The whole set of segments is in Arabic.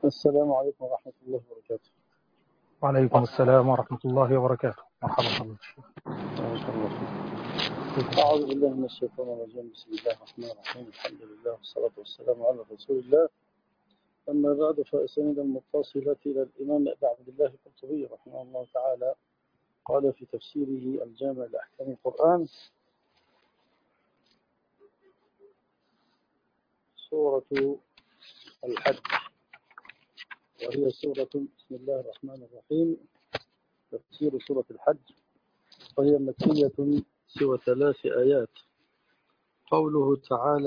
السلام عليكم ورحمة الله وبركاته. وعليكم السلام ورحمة الله وبركاته. مرحبا حضرتك. بارك الله فيك. أعوذ بالله من الشيطان الرجيم. بسم الله الرحمن الرحيم. الحمد لله والصلاة والسلام على رسول الله. أما بعد فأسند المتصلة إلى الإمام أبي عبد الله القرطبي رحمه الله تعالى قال في تفسيره الجامع لأحكام القرآن: سورة الحج، وهي سورة بسم الله الرحمن الرحيم. تفسير سورة الحج، وهي مكية سوى 3 آيات. قوله تعالى: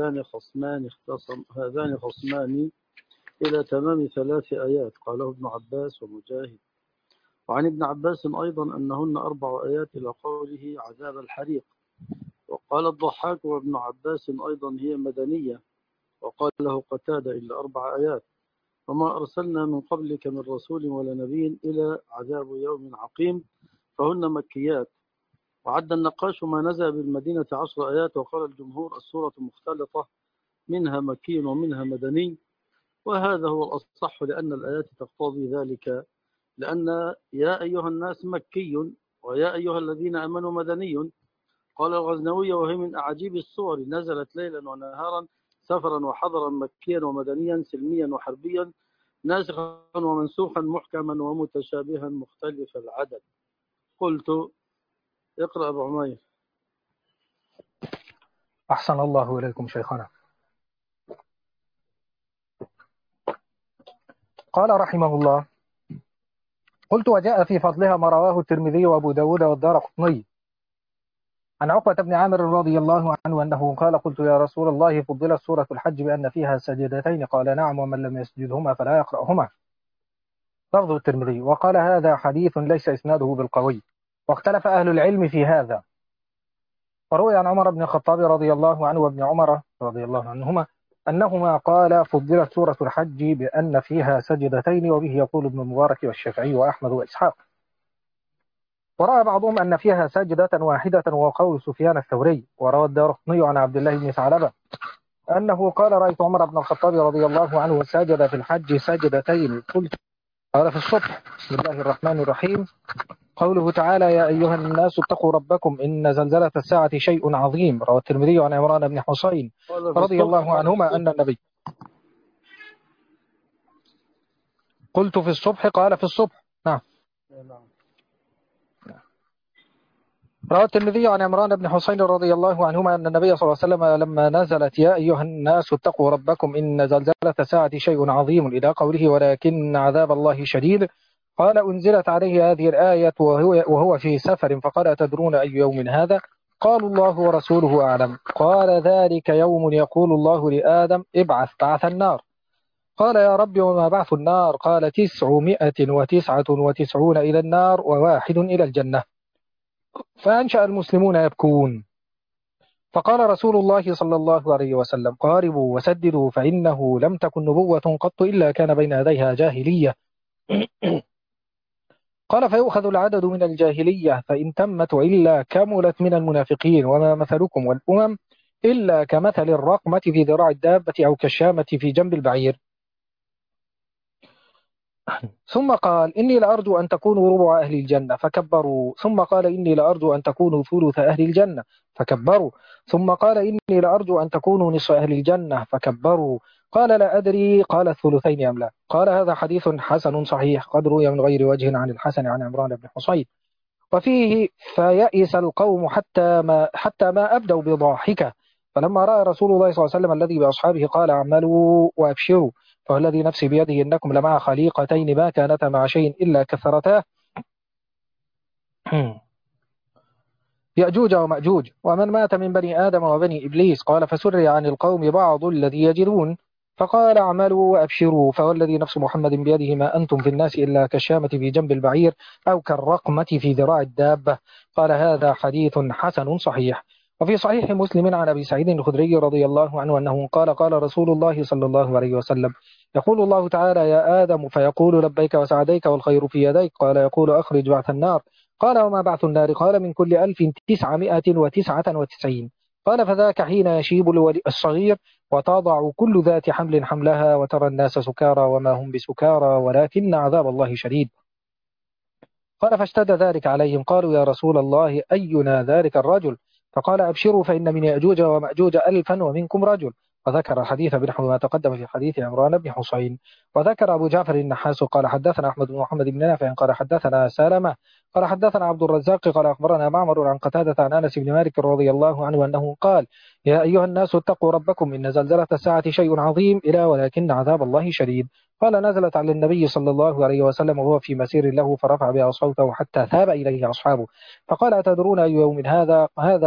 هذان خصمان إلى تمام 3 آيات، قاله ابن عباس ومجاهد. وعن ابن عباس أيضا أنهن 4 آيات إلى قوله: عذاب الحريق. وقال الضحاك وابن عباس أيضا هي مدنية، وقال له قتادة إلا 4 آيات. وما أرسلنا من قبلك من رسول ولا نبي إلى عذاب يوم عقيم، فهن مكيات. وعد النقاش ما نزل بالمدينة 10 آيات، وقال الجمهور السورة مختلطة، منها مكي ومنها مدني، وهذا هو الأصح لأن الآيات تقتضي ذلك، لأن يا أيها الناس مكي ويا أيها الذين آمنوا مدني. قال الغزنوي: وهي من أعاجيب السور، نزلت ليلا ونهارا، سفرا وحضرا، مكيا ومدنيا، سلميا وحربيا، ناسخا ومنسوخا، محكما ومتشابها، مختلف العدد. قلت: اقرأ أبو عمير. أحسن الله إليكم شيخنا. قال رحمه الله: قلت: وجاء في فضلها ما رواه الترمذي وأبو داود والدارقطني عن عقبة بن عامر رضي الله عنه أنه قال: قلت يا رسول الله، فضلت سورة الحج بأن فيها سجدتين؟ قال: نعم، ومن لم يسجدهما فلا يقرأهما. لفظ الترمذي. وقال: هذا حديث ليس إسناده بالقوي، واختلف أهل العلم في هذا. وروي عن عمر بن الخطاب رضي الله عنه وابن عمر رضي الله عنهما أنهما قال: فضلت سورة الحج بأن فيها سجدتين، وبه يقول ابن المبارك والشافعي وأحمد وإسحاق. ورأى بعضهم أن فيها سجدة واحدة، وقول سفيان الثوري. وروى الدارقطني عن عبد الله بن ثعلبة أنه قال: رأيت عمر بن الخطاب رضي الله عنه سجد في الحج سجدتين. قلت: قال: في الصبح. بسم الله الرحمن الرحيم. قوله تعالى: يا أيها الناس اتقوا ربكم إن زلزلة الساعة شيء عظيم. روى الترمذي عن عمران بن حسين رضي الله عنهما أن النبي. قلت: في الصبح. قال: في الصبح. نعم. روى الترمذي عن عمران بن حسين رضي الله عنهما أن النبي صلى الله عليه وسلم لما نزلت يا أيها الناس اتقوا ربكم إن زلزلة الساعة شيء عظيم إلى قوله: ولكن عذاب الله شديد، قال: أنزلت عليه هذه الآية وهو في سفر، فقال: أتدرون أي يوم هذا؟ قالوا: الله ورسوله أعلم. قال: ذلك يوم يقول الله لآدم: ابعث بعث النار. قال: يا رب، وما بعث النار؟ قال: 999 إلى النار و1 إلى الجنة. فأنشأ المسلمون يبكون، فقال رسول الله صلى الله عليه وسلم: قاربوا وسددوا، فإنه لم تكن نبوة قط إلا كان بين يديها جاهلية. قال: فيؤخذ العدد من الجاهلية فإن تمت، وإلا كملت من المنافقين. وما مثلكم والأمم إلا كمثل الرقمة في ذراع الدابة أو كالشامة في جنب البعير. ثم قال: إني لأرجو أن تكونوا ربع أهل الجنة، فكبروا. ثم قال: إني لأرجو أن تكونوا ثلث أهل الجنة، فكبروا. ثم قال: إني لأرجو أن تكونوا نصف أهل الجنة، فكبروا. قال: لا أدري قال الثلثين أم لا. قال: هذا حديث حسن صحيح، قد روي من غير وجه عن الحسن عن عمران بن حصين. وفيه: فيئس القوم حتى ما أبدوا بضاحكة، فلما رأى رسول الله صلى الله عليه وسلم الذي بأصحابه قال: اعملوا وأبشروا، فوالذي نفسي بيده إنكم لمع خليقتين ما كانتا مع شيء إلا كثرتاه يأجوج ومأجوج، ومن مات من بني آدم وبني إبليس. قال: فسري عن القوم بعض الذي يجدون، فقال: اعملوا وأبشروا، فوالذي نفس محمد بيده ما أنتم في الناس إلا كالشامة في جنب البعير أو كالرقمة في ذراع الدابة. قال: هذا حديث حسن صحيح. وفي صحيح مسلم عن أبي سعيد الخدري رضي الله عنه أنه قال: قال رسول الله صلى الله عليه وسلم: يقول الله تعالى: يا آدم، فيقول: لبيك وسعديك والخير في يديك. قال: يقول: أخرج بعث النار. قال: وما بعث النار؟ قال: من كل 1999. قال فذاك حين يشيب الصغير وتضع كل ذات حمل حملها وترى الناس سكارى وما هم بسكارى ولكن عذاب الله شديد. قال فاشتد ذلك عليهم قالوا يا رسول الله أينا ذلك الرجل؟ فقال أبشروا فإن من يأجوج ومأجوج 1000 ومنكم رجل. وذكر الحديث بنحو ما تقدم في حديث عمران بن حسين. وذكر أبو جعفر النحاس قال حدثنا أحمد بن محمد بن نافع قال حدثنا سلمة قال حدثنا عبد الرزاق قال أخبرنا معمر عن قتادة عن أنس بن مالك رضي الله عنه أنه قال يا أيها الناس اتقوا ربكم إن زلزلة الساعة شيء عظيم إلى ولكن عذاب الله شديد. قال نزلت على النبي صلى الله عليه وسلم وهو في مسير له فرفع بها صوته حتى ثاب إليه أصحابه فقال أتدرون أي يوم هذا؟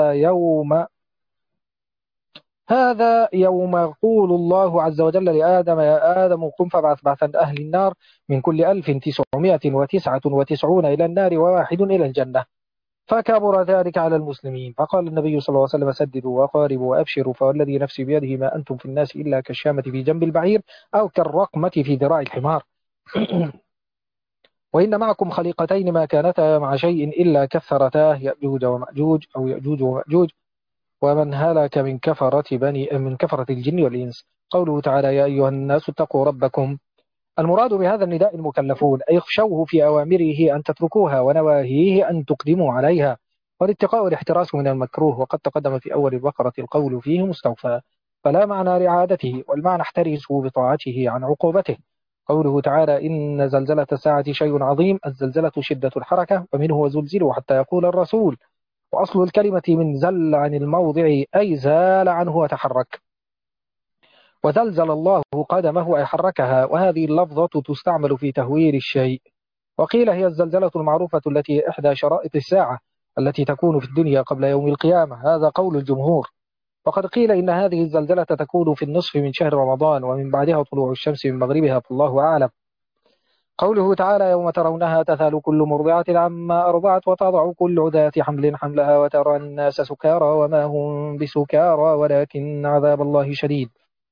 هذا يوم يقول الله عز وجل لآدم يا آدم قم فابعث بعثا أهل النار من كل 1999 إلى النار وواحد إلى الجنة. فكبر ذلك على المسلمين فقال النبي صلى الله عليه وسلم سددوا وقاربوا وأبشروا فوالذي نفسي بيده ما أنتم في الناس إلا كالشامة في جنب البعير أو كالرقمة في ذراع الحمار. وإن معكم خليقتين ما كانتا مع شيء إلا كثرتاه يأجوج ومأجوج أو يأجوج ومأجوج ومن هلك من كفرة الجن والإنس. قوله تعالى يا أيها الناس اتقوا ربكم المراد بهذا النداء المكلفون أي اخشوه في أوامره أن تتركوها ونواهيه أن تقدموا عليها. والاتقاء والاحتراس من المكروه وقد تقدم في أول البقرة القول فيه مستوفى فلا معنى لعادته والمعنى احترسوا بطاعته عن عقوبته. قوله تعالى إن زلزلة الساعة شيء عظيم الزلزلة شدة الحركة ومنه وزلزلوا حتى يقول الرسول. وأصل الكلمة من زل عن الموضع أي زال عنه وتحرك. وزلزل الله قدمه أي حركها وهذه اللفظة تستعمل في تهويل الشيء. وقيل هي الزلزلة المعروفة التي إحدى شرائط الساعة التي تكون في الدنيا قبل يوم القيامة هذا قول الجمهور. وقد قيل إن هذه الزلزلة تكون في النصف من شهر رمضان ومن بعدها طلوع الشمس من مغربها فالله أعلم. قوله تعالى يوم ترونها تذهل كل مرضعة عما أرضعت وتضع كل ذات حمل حملها وترى الناس سكارى وما هم بسكارى ولكن عذاب الله شديد.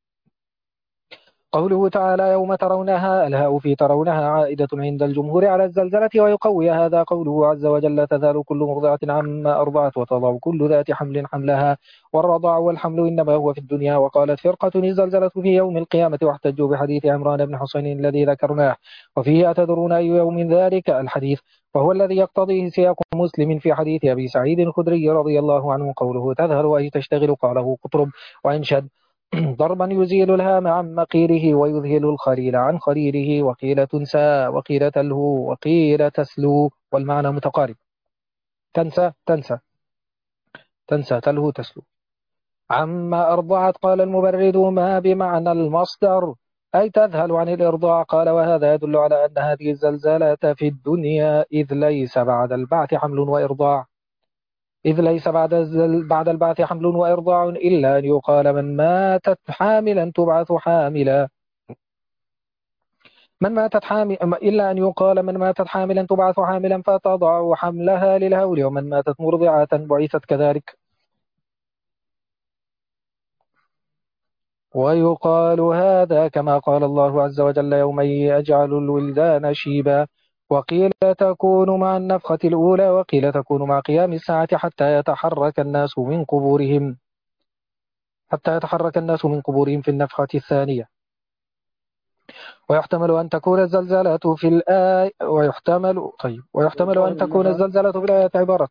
قوله تعالى يوم ترونها الهاء في ترونها عائدة عند الجمهور على الزلزلة ويقوي هذا قوله عز وجل تذهل كل مرضعة عما أرضعت وتضع كل ذات حمل حملها والرضاع والحمل إنما هو في الدنيا. وقالت فرقة الزلزلة في يوم القيامة واحتجوا بحديث عمران بن حسين الذي ذكرناه وفيه أتدرون أي يوم ذلك الحديث وهو الذي يقتضيه سياق مسلم في حديث أبي سعيد الخدري رضي الله عنه قوله تذهل أي تشتغل قاله قطرب وإنشد ضربا يزيل الهام عن مقيله ويذهل الخليل عن خليله وقيل تنسى وقيل تلهو وقيل تسلو والمعنى متقارب. تنسى تلهو تسلو. عما أرضعت قال المبرد ما بمعنى المصدر أي تذهل عن الإرضاع. قال وهذا يدل على أن هذه الزلزالات في الدنيا إذ ليس بعد البعث حمل وإرضاع بعد البعث حمل وإرضاع إلا أن يقال من ماتت حاملا تبعث حاملا إلا أن يقال من ماتت حاملا تبعث حاملا فتضع حملها للهول ومن ماتت مرضعة بعثت كذلك. ويقال هذا كما قال الله عز وجل يوم يجعل الولدان شيبا. وقيل تكون مع النفخة الأولى وقيل تكون مع قيام الساعة حتى يتحرك الناس من قبورهم في النفخة الثانية. ويحتمل أن تكون الزلزلة في الآية عبارة.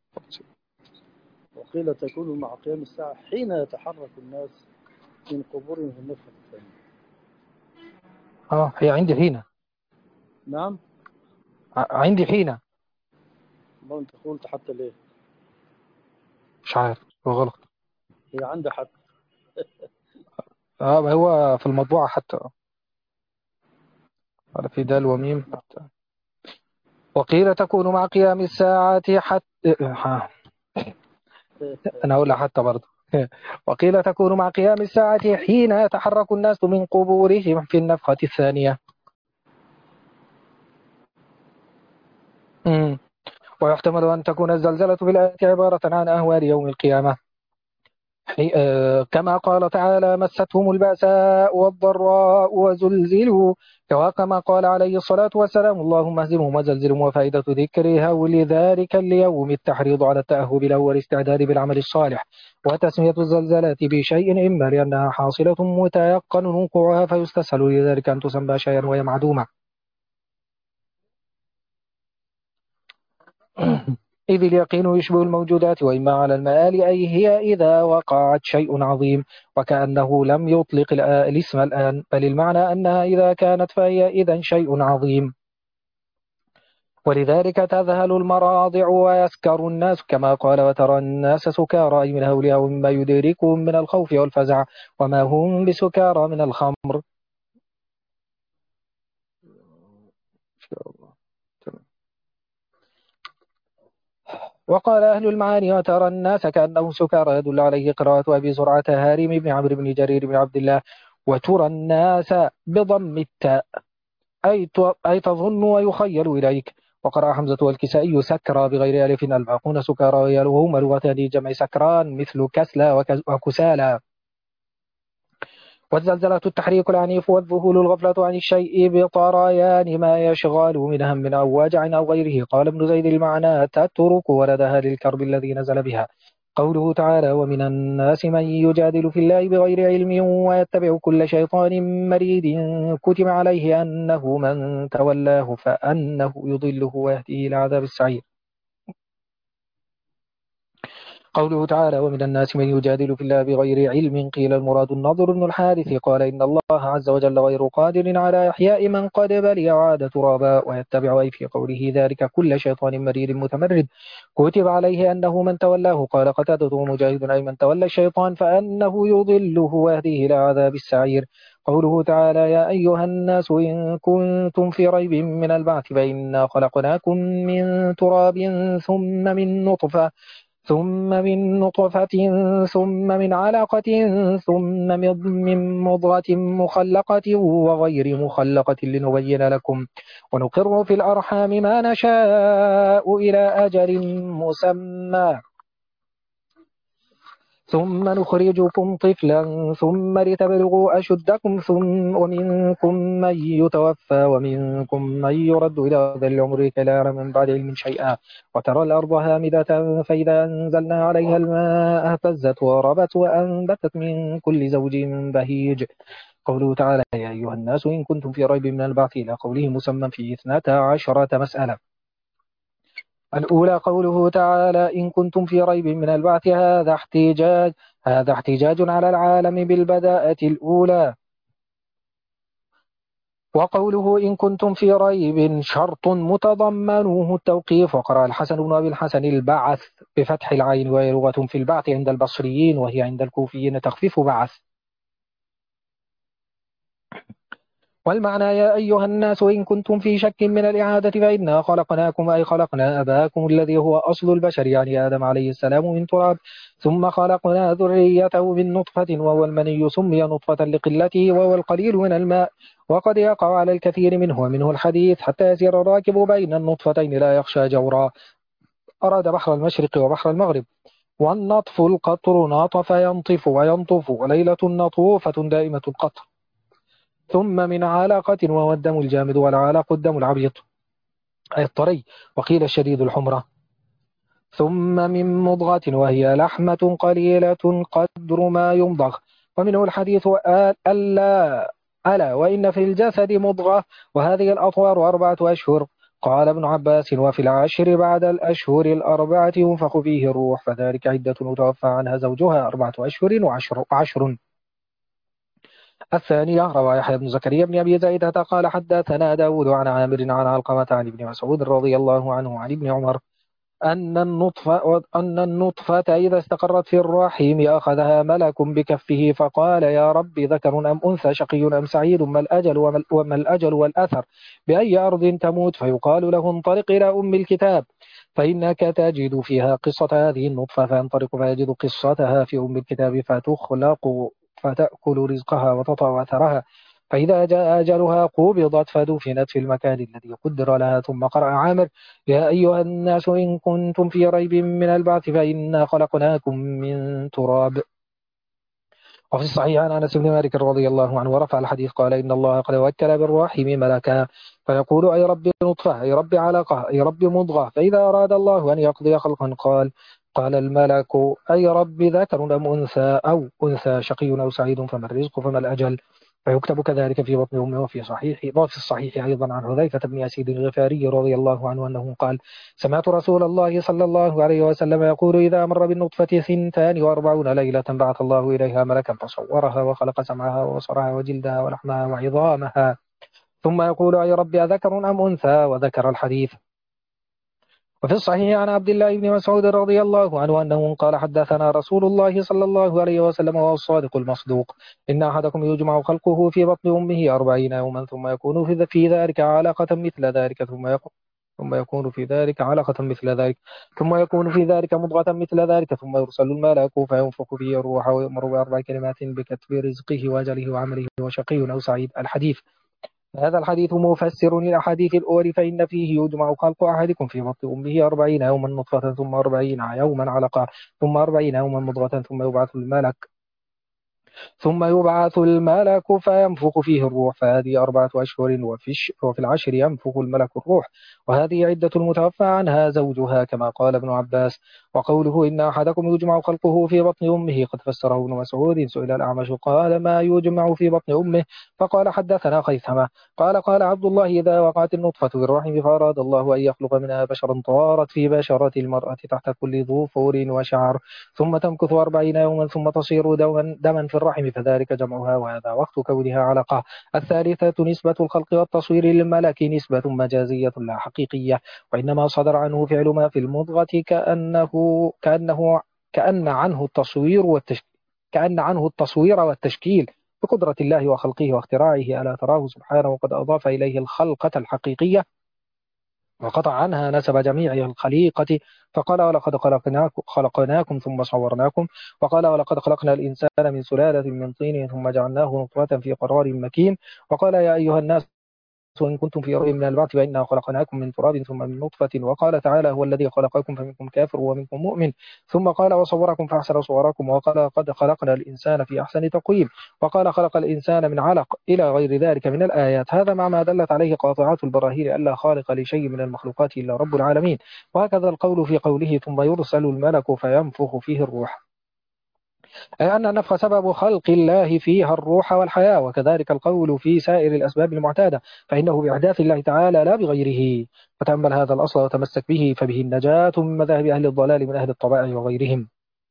وقيل تكون مع قيام الساعة حين يتحرك الناس من قبورهم في النفخة الثانية. هي عندي حين. نعم عندي حين. ما أنت قلت حتى ليه؟ مش عارف هو غلط. هي عندي حتى ما هو في المطبوعة حتى على في دال وميم حتى. وقيل تكون مع قيام الساعة حتى أنا أقول حتى برضه وقيل تكون مع قيام الساعة حين يتحرك الناس من قبورهم في النفخة الثانية. ويحتمل أن تكون الزلزلة في الآية عبارة عن أهوال يوم القيامة كما قال تعالى مستهم البأساء والضراء وزلزلوا، وكما قال عليه الصلاة والسلام اللهم اهزمهم وزلزلهم. وفائدة ذكرها ولذلك اليوم التحريض على التأهب له والاستعداد بالعمل الصالح، وتسمية الزلزلات بشيء إما لأنها حاصلة متيقن وقوعها فيستسهل لذلك أن تسمى شيئا وهي معدومة إذ اليقين يشبه الموجودات وإما على المآل، أي هي إذا وقعت شيء عظيم، وكأنه لم يطلق الاسم الآن، بل المعنى أنها إذا كانت فهي إذا شيء عظيم. ولذلك تذهل المراضع ويسكر الناس، كما قال وترى الناس سكارى، أي من هولها ومما يدركهم من الخوف والفزع، وما هم بسكارى من الخمر. وقال أهل المعاني وترى الناس كأنهم سكارى يدل عليه قراءة أبي زرعة هارم بن عمرو بن جرير بن عبد الله، وترى الناس بضم التاء أي تظن ويخيل إليك. وقرأ حمزة والكسائي سكرى بغير ألف، الباقون سكارى، وهما لغتان جمع سكران مثل كسلى وكسالى. والزلزلة التحريك العنيف، والذهول الغفلة عن الشيء بطريان ما يشغل من هم أو وجع أو غيره. قال ابن زيد المعنى تترك ولدها للكرب الذي نزل بها. قوله تعالى ومن الناس من يجادل في الله بغير علم ويتبع كل شيطان مريد كتب عليه أنه من تولاه فأنه يضله ويهديه إلى عذاب السعير. قوله تعالى ومن الناس من يجادل في الله بغير علم، قيل المراد النضر بن الحارث قال إن الله عز وجل غير قادر على إحياء من قد بلي عاد ترابا. ويتبع أي في قوله ذلك كل شيطان مريد متمرد كتب عليه أنه من تولاه. قال قتادة ومجاهد أي من تولى الشيطان فأنه يضله ويهديه إلى عذاب السعير. قوله تعالى يا أيها الناس إن كنتم في ريب من البعث فإنا خلقناكم من تراب ثم من نطفة ثم من علقة ثم من مضغة مخلقة وغير مخلقة لنبين لكم ونقر في الأرحام ما نشاء إلى أجل مسمى ثم نخرجكم طفلا ثم لتبلغوا أشدكم ومنكم من يتوفى ومنكم من يرد إلى ذي العمر كي لا يعلم من بعد علم شيئا. وترى الأرض هامدة فإذا أنزلنا عليها الماء اهتزت وربت وأنبتت من كل زوج بهيج. قوله تعالى يا أيها الناس إن كنتم في ريب من البعث إلى قوله مسمى في 12 مسألة. الأولى قوله تعالى إن كنتم في ريب من البعث، هذا احتجاج على العالم بالبداءة الأولى. وقوله إن كنتم في ريب شرط متضمنه التوقيف. وقرأ الحسن بن أبي الحسن البعث بفتح العين، وهي لغة في البعث عند البصريين، وهي عند الكوفيين تخفيف بعث. والمعنى يا أيها الناس إن كنتم في شك من الإعادة فإنا خلقناكم أي خلقنا أباكم الذي هو أصل البشر يعني آدم عليه السلام من تراب، ثم خلقنا ذريته من نطفة وهو المني سمي نطفة لقلته وهو القليل من الماء، وقد يقع على الكثير منه ومنه الحديث حتى يسير الراكب بين النطفتين لا يخشى جورا. أراد بحر المشرق وبحر المغرب. والنطف القطر ناطف ينطف وينطف، وليلة نطوفة دائمة القطر. ثم من علاقة وهو الدم الجامد، والعلاق الدم العبيط أي الطري، وقيل الشديد الحمرة. ثم من مضغة وهي لحمة قليلة قدر ما يمضغ، ومنه الحديث ألا وإن في الجسد مضغة وهذه الأطوار 4 أشهر. قال ابن عباس وفي العشر بعد الأشهر الأربعة ينفخ فيه الروح، فذلك عدة متوفى عنها زوجها 4 أشهر وعشر. الثانية روى يحيى بن زكريا بن أبي زيدة قال حدثنا داود عن عامر عن علقمة عن ابن مسعود رضي الله عنه عن ابن عمر أن النطفة إذا استقرت في الرحم أخذها ملك بكفه فقال يا رب ذكر أم أنثى شقي أم سعيد ما الأجل والأثر بأي أرض تموت، فيقال له انطلق إلى أم الكتاب فإنك تجد فيها قصة هذه النطفة، فينطلق فيجد قصتها في أم الكتاب فتخلق فتأكل رزقها وتطأ أثرها، فإذا جاء أجلها قبضت فدفنت في المكان الذي قدر لها. ثم قرأ عامر يا أيها الناس إن كنتم في ريب من البعث فإنا خلقناكم من تراب. وفي الصحيح عن أنس بن مالك رضي الله عنه ورفع الحديث قال إن الله قد وكل بالرحم ملكا فيقول أي رب نطفة أي رب علقة أي رب مضغة فإذا أراد الله أن يقضي خلقا قال الملك أي رب ذكر أم أنثى أو أنثى شقي أو سعيد فما الرزق فما الأجل فيكتب كذلك في بطن أمه. وفي الصحيح أيضا عن حذيفة بن أسيد الغفاري رضي الله عنه أنه قال سمعت رسول الله صلى الله عليه وسلم يقول إذا مر بالنطفة 42 ليلة بعث الله إليها ملكا فصورها وخلق سمعها وبصرها وجلدها ولحمها وعظامها ثم يقول أي رب أذكر أم أنثى وذكر الحديث. وفي الصحيح عن عبد الله بن مسعود رضي الله عنه أنه قال حدثنا رسول الله صلى الله عليه وسلم وهو الصادق المصدوق إن أحدكم يجمع خلقه في بطن أمه 40 يوما ثم يكون في ذلك علقة مثل ذلك ثم يكون في ذلك علقة مثل ذلك ثم يكون في ذلك مضغة مثل ذلك ثم يرسل الملك فينفخ فيه الروح ويؤمر بأربع كلمات بكتب رزقه وأجله وعمله وشقي أو سعيد. الحديث. هذا الحديث مفسر للأحاديث الأول فإن فيه يجمع خلق أحدكم في بطن أمه 40 يوما نطفة ثم 40 يوما علقة ثم 40 يوما مضغة ثم يبعث الملك فينفخ فيه الروح فهذه 4 أشهر وفي العشر ينفخ الملك الروح وهذه عدة المتوفى عنها زوجها كما قال ابن عباس. وقوله إن أحدكم يجمع خلقه في بطن أمه قد فسره ابن مسعود سئل الأعمش قال ما يجمع في بطن أمه فقال حدثنا خيثمة قال عبد الله إذا وقعت النطفة في الرحم فأراد الله أن يخلق منها بشرا طارت في بشرة المرأة تحت كل ظفر وشعر ثم تمكث 40 يوما ثم تصير دما في الرحم فذلك جمعها وهذا وقت كونها علقة. الثالثة نسبة الخلق والتصوير للملك نسبة مجازية لا حقيقية وإنما صدر عنه فعل ما في المضغة كأن عنه التصوير والتشكيل بقدرة الله وخلقه واختراعه ألا تراه سبحانه وقد أضاف إليه الخلقة الحقيقية وقطع عنها نسب جميع الخليقة فقال ولقد خلقناكم ثم صورناكم وقال ولقد خلقنا الإنسان من سلالة من طين ثم جعلناه نطفة في قرار مكين وقال يا أيها الناس وإن كنتم في ريب من البعث فإنا خلقناكم من تراب ثم من نطفة وقال تعالى هو الذي خلقكم فمنكم كافر ومنكم مؤمن ثم قال وصوركم فأحسن صوركم وقال قد خلقنا الإنسان في أحسن تقويم وقال خلق الإنسان من علق إلى غير ذلك من الآيات. هذا مع ما دلت عليه قاطعات البراهين ألا خالق لشيء من المخلوقات إلا رب العالمين. وهكذا القول في قوله ثم يرسل الملك فينفخ فيه الروح أي أن النفخ سبب خلق الله فيها الروح والحياة وكذلك القول في سائر الأسباب المعتادة فإنه بإحداث الله تعالى لا بغيره. فتأمل هذا الأصل وتمسك به فبه النجاة من مذاهب أهل الضلال من أهل الطبائع وغيرهم.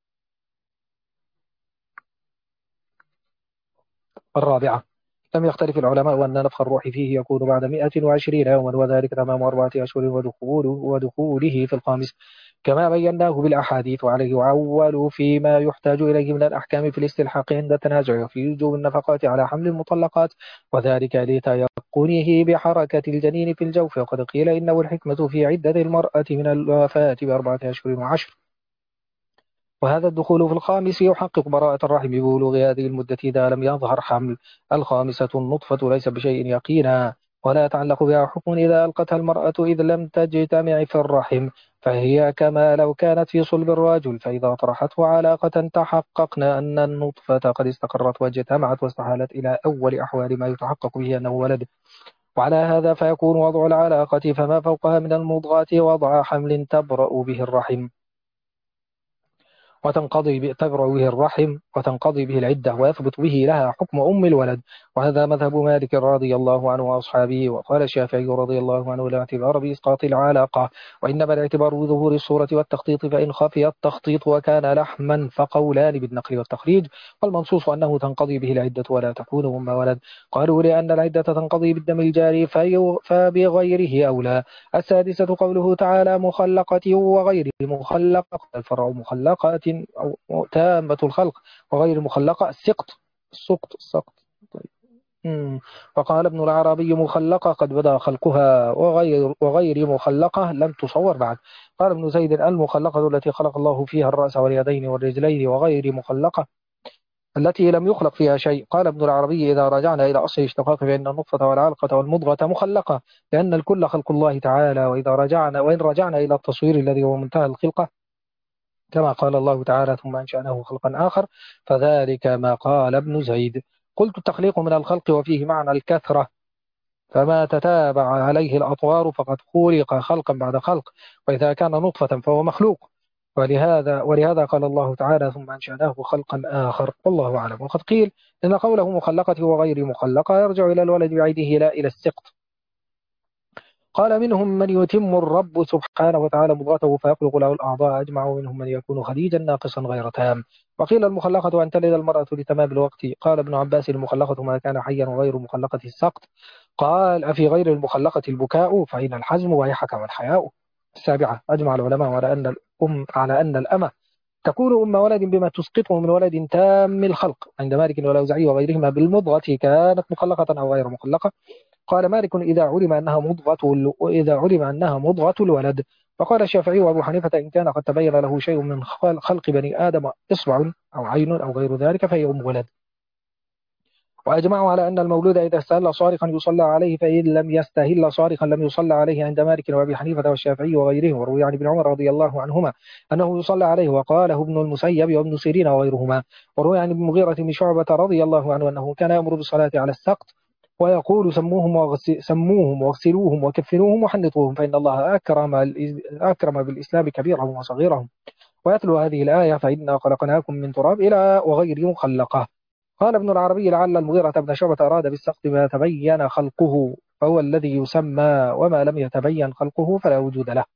الرابعة لم يختلف العلماء أن نفخ الروح فيه يكون بعد 120 يوما وذلك تمام 4 أشهر ودخوله في الخامس كما بيناه بالأحاديث وعليه يعول فيما يحتاج إليه من الأحكام في الاستلحاق عند التنازع في وجوب النفقات على حمل المطلقات وذلك لتيقنه بحركة الجنين في الجوف وقد قيل إنه الحكمة في عدة المرأة من الوفاة ب4 أشهر وعشر وهذا الدخول في الخامس يحقق براءة الرحم ببلوغ هذه المدة إذا لم يظهر حمل. الخامسة النطفة ليس بشيء يقينا ولا يتعلق بها حكم إذا ألقتها المرأة إذ لم تجتمع في الرحم فهي كما لو كانت في صلب الرجل فإذا طرحته علاقة تحققنا أن النطفة قد استقرت واجتمعت واستحالت إلى أول أحوال ما يتحقق به أنه ولد. وعلى هذا فيكون وضع العلاقة فما فوقها من المضغات وضع حمل تبرأ به الرحم تبرأ به الرحم وتنقضي به العدة ويثبت به لها حكم أم الولد. وهذا مذهب مالك رضي الله عنه وأصحابه. وقال الشافعي رضي الله عنه لا اعتبار بإسقاط العلاقة وإنما الاعتبار بظهور الصورة والتخطيط فإن خفي التخطيط وكان لحما فقولان بالنقل والتخريج والمنصوص أنه تنقضي به العدة ولا تكون أم ولد. قالوا لأن العدة تنقضي بالدم الجاري فبغيره أولى. السادسة قوله تعالى مخلقة وغير مخلقة الفرع مخلقات أو تامة الخلق وغير مخلقة السقط. طيب. وقال ابن العربي مخلقة قد بدأ خلقها وغير مخلقة لم تصور بعد. قال ابن زيد المخلقة التي خلق الله فيها الرأس واليدين والرجلين وغير مخلقة التي لم يخلق فيها شيء. قال ابن العربي إذا رجعنا إلى أصل الاشتقاق فإن النطفة والعلقة والمضغة مخلقة لأن الكل خلق الله تعالى. وإن رجعنا إلى التصوير الذي هو منتهى الخلقة كما قال الله تعالى ثم أنشأناه خلقا آخر، فذلك ما قال ابن زيد. قلت التخليق من الخلق وفيه معنى الكثرة، فما تتابع عليه الأطوار فقد خلق خلقا بعد خلق، وإذا كان نطفة فهو مخلوق. ولهذا قال الله تعالى ثم أنشأناه خلقا آخر، والله أعلم. وقد قيل إن قوله مخلقة وغير مخلقة يرجع إلى الولد بعيده لا إلى السقط. قال منهم من يتم الرب سبحانه وتعالى مضغته فيخلق له الأعضاء أجمع، ومنهم من يكون خديجا ناقصا غير تام. وقيل المخلقة أن تلد المرأة لتمام الوقت. قال ابن عباس المخلقة ما كان حيا، وغير مخلقة السقط. قال أفي غير المخلقة البكاء، فإن الحزم ويحك والحياء. السابعة أجمع العلماء على أن الأمة تكون أم ولد بما تسقطه من ولد تام الخلق، عند مالك والأوزاعي وغيرهما بالمضغة كانت مخلقة أو غير مخلقة. قال مالك إذا علم أنها مضغة الولد. فقال الشافعي وأبو حنيفة إن كان قد تبين له شيء من خلق بني آدم، إصبع أو عين أو غير ذلك، فهي أم ولد. وأجمعوا على أن المولود إذا استهل صارخا يصلى عليه، فإن لم يستهل صارخا لم يصلى عليه، عند مالك وأبي حنيفة والشافعي وغيرهم. وروي عن ابن عمر رضي الله عنهما أنه يصلى عليه، وقاله ابن المسيب وابن سيرين وغيرهما. وروي عن المغيرة بن شعبة رضي الله عنه أنه كان يأمر بالصلاة على السقط، ويقول سموهم واغسلوهم وكفنوهم وحنطوهم، فإن الله أكرم بالإسلام كبيرهم وصغيرهم. ويتلو هذه الآية فإنا خلقناكم من تراب إلى وغير مخلقة. قال ابن العربي لعل المغيرة بن شعبة أراد بالسقط ما تبين خلقه فهو الذي يسمى، وما لم يتبين خلقه فلا وجود له.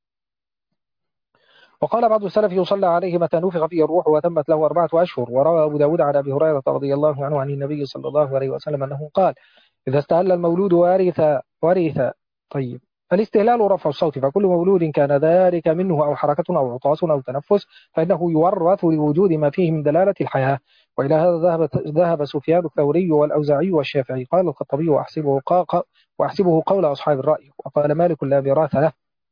وقال بعض السلف يصلى عليه متى نفخ فيه الروح وتمت له 4 أشهر. وروى أبو داود عن أبي هريرة رضي الله عنه عن النبي صلى الله عليه وسلم أنه قال إذا استهل المولود ورث. طيب، الاستهلال رفع الصوت، فكل مولود كان ذلك منه أو حركة أو عطاس أو تنفس فإنه يورث لوجود ما فيه من دلالة الحياة. وإلى هذا ذهب سفيان الثوري والأوزاعي والشافعي. قال الخطبي وأحسبه قول أصحاب الرأي. وقال مالك لا ميراث له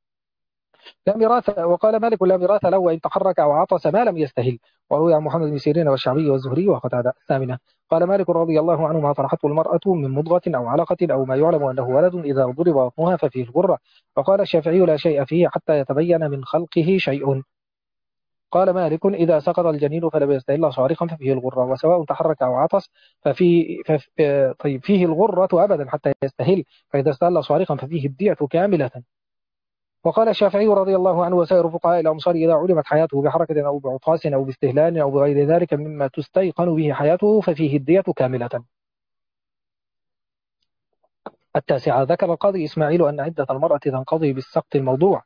وإن تحرك أو عطس ما لم يستهل. وروي عن محمد بن سيرين والشعبي والزهري وقتادة. الثامنة قال مالك رضي الله عنه ما طرحته المرأة من مضغة أو علقة أو ما يعلم أنه ولد إذا ضرب بطنها ففيه الغرة. وقال الشافعي لا شيء فيه حتى يتبين من خلقه شيء. قال مالك إذا سقط الجنين فلم يستهل صارخا ففيه الغرة، وسواء تحرك أو عطس فيه الغرة أبدا حتى يستهل، فإذا استهل صارخا ففيه الدية كاملة. وقال الشافعي رضي الله عنه وسائر فقهاء الأمصار إذا علمت حياته بحركة أو بعطاس أو باستهلال أو بغير ذلك مما تستيقن به حياته ففيه الدية كاملة. التاسعة ذكر القاضي إسماعيل أن عدة المرأة تنقضي بالسقط الموضوع،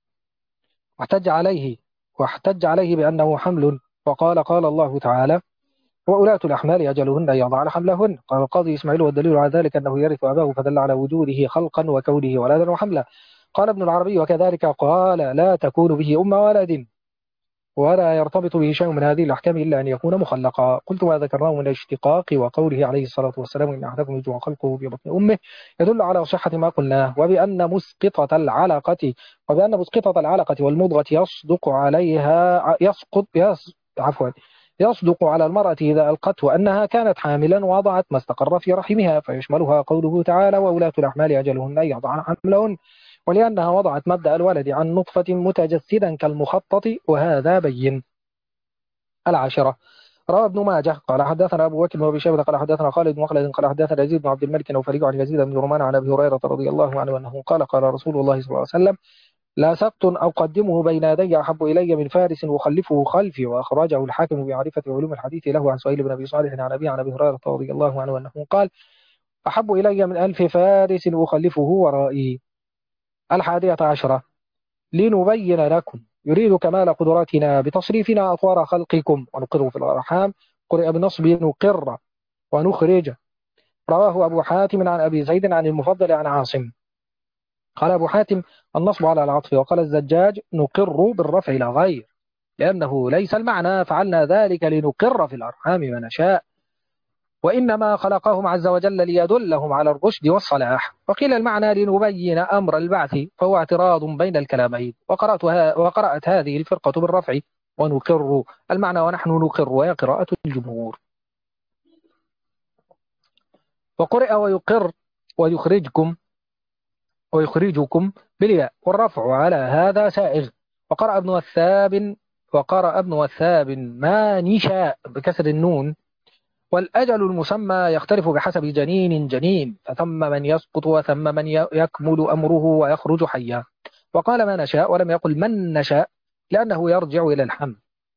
واحتج عليه بأنه حمل، قال الله تعالى وأولاة الأحمال أجلهن يضعن حملهن. قال القاضي إسماعيل والدليل على ذلك أنه يرث أباه، فدل على وجوده خلقا وكونه ولدا وحملا. قال ابن العربي وكذلك قال لا تكون به أم ولد، ولا يرتبط به شيء من هذه الأحكام إلا أن يكون مخلقا. قلت ما ذكرناه من الاشتقاق وقوله عليه الصلاة والسلام إن أحدكم يجمع خلقه في بطن أمه يدل على صحة ما قلناه، وبأن مسقطة العلقة والمضغة يصدق على المرأة إذا ألقت وأنها كانت حاملا وضعت ما استقر في رحمها، فيشملها قوله تعالى وأولاة الأحمال أجلهن أن يضعن حملهن، ولأنها وضعت مبدأ الولد عن نطفة متجسدا كالمخطط، وهذا بين. العاشرة روى ابن ماجه قال حدثنا أبو بكر وأبي شيبة قال حدثنا خالد بن مخلد قال حدثنا يزيد بن عبد الملك النوفلي عن يزيد بن رومان عن أبي هريرة رضي الله عنه أنه قال قال رسول الله صلى الله عليه وسلم لا سقط أقدمه بين يدي أحب إلي من فارس أخلفه خلفي. وأخرجه الحاكم بمعرفة علوم الحديث له عن سهيل بن أبي صالح عن أبي هريرة رضي الله عنه أنه قال أحب إلي من 1000 فارس أخلفه ورائي. 11 لنبين لكم يريد كمال قدراتنا بتصريفنا أطوار خلقكم ونقر في الأرحام، قرئ بنصب نقر ونخرج. رواه أبو حاتم عن أبي زيد عن المفضل عن عاصم. قال أبو حاتم النصب على العطف، وقال الزجاج نقر بالرفع لا غير، لأنه ليس المعنى فعلنا ذلك لنقر في الأرحام ما نشاء، وإنما خلقهم عز وجل ليدلهم على الرشد والصلاح. وقيل المعنى لنبين أمر البعث، فهو اعتراض بين الكلامين. وقرأت هذه الفرقة بالرفع ونقر المعنى ونحن نقر، وهي قراءة الجمهور. وقرئ ويقر ويخرجكم بالياء، والرفع على هذا سائغ. وقرأ ابن وثاب وقرأ ابن وثاب ما نشاء بكسر النون. والأجل المسمى يختلف بحسب جنين، فثم من يسقط وثم من يكمل أمره ويخرج حيا. وقال ما نشاء ولم يقل من نشاء لأنه يرجع إلى الحمل،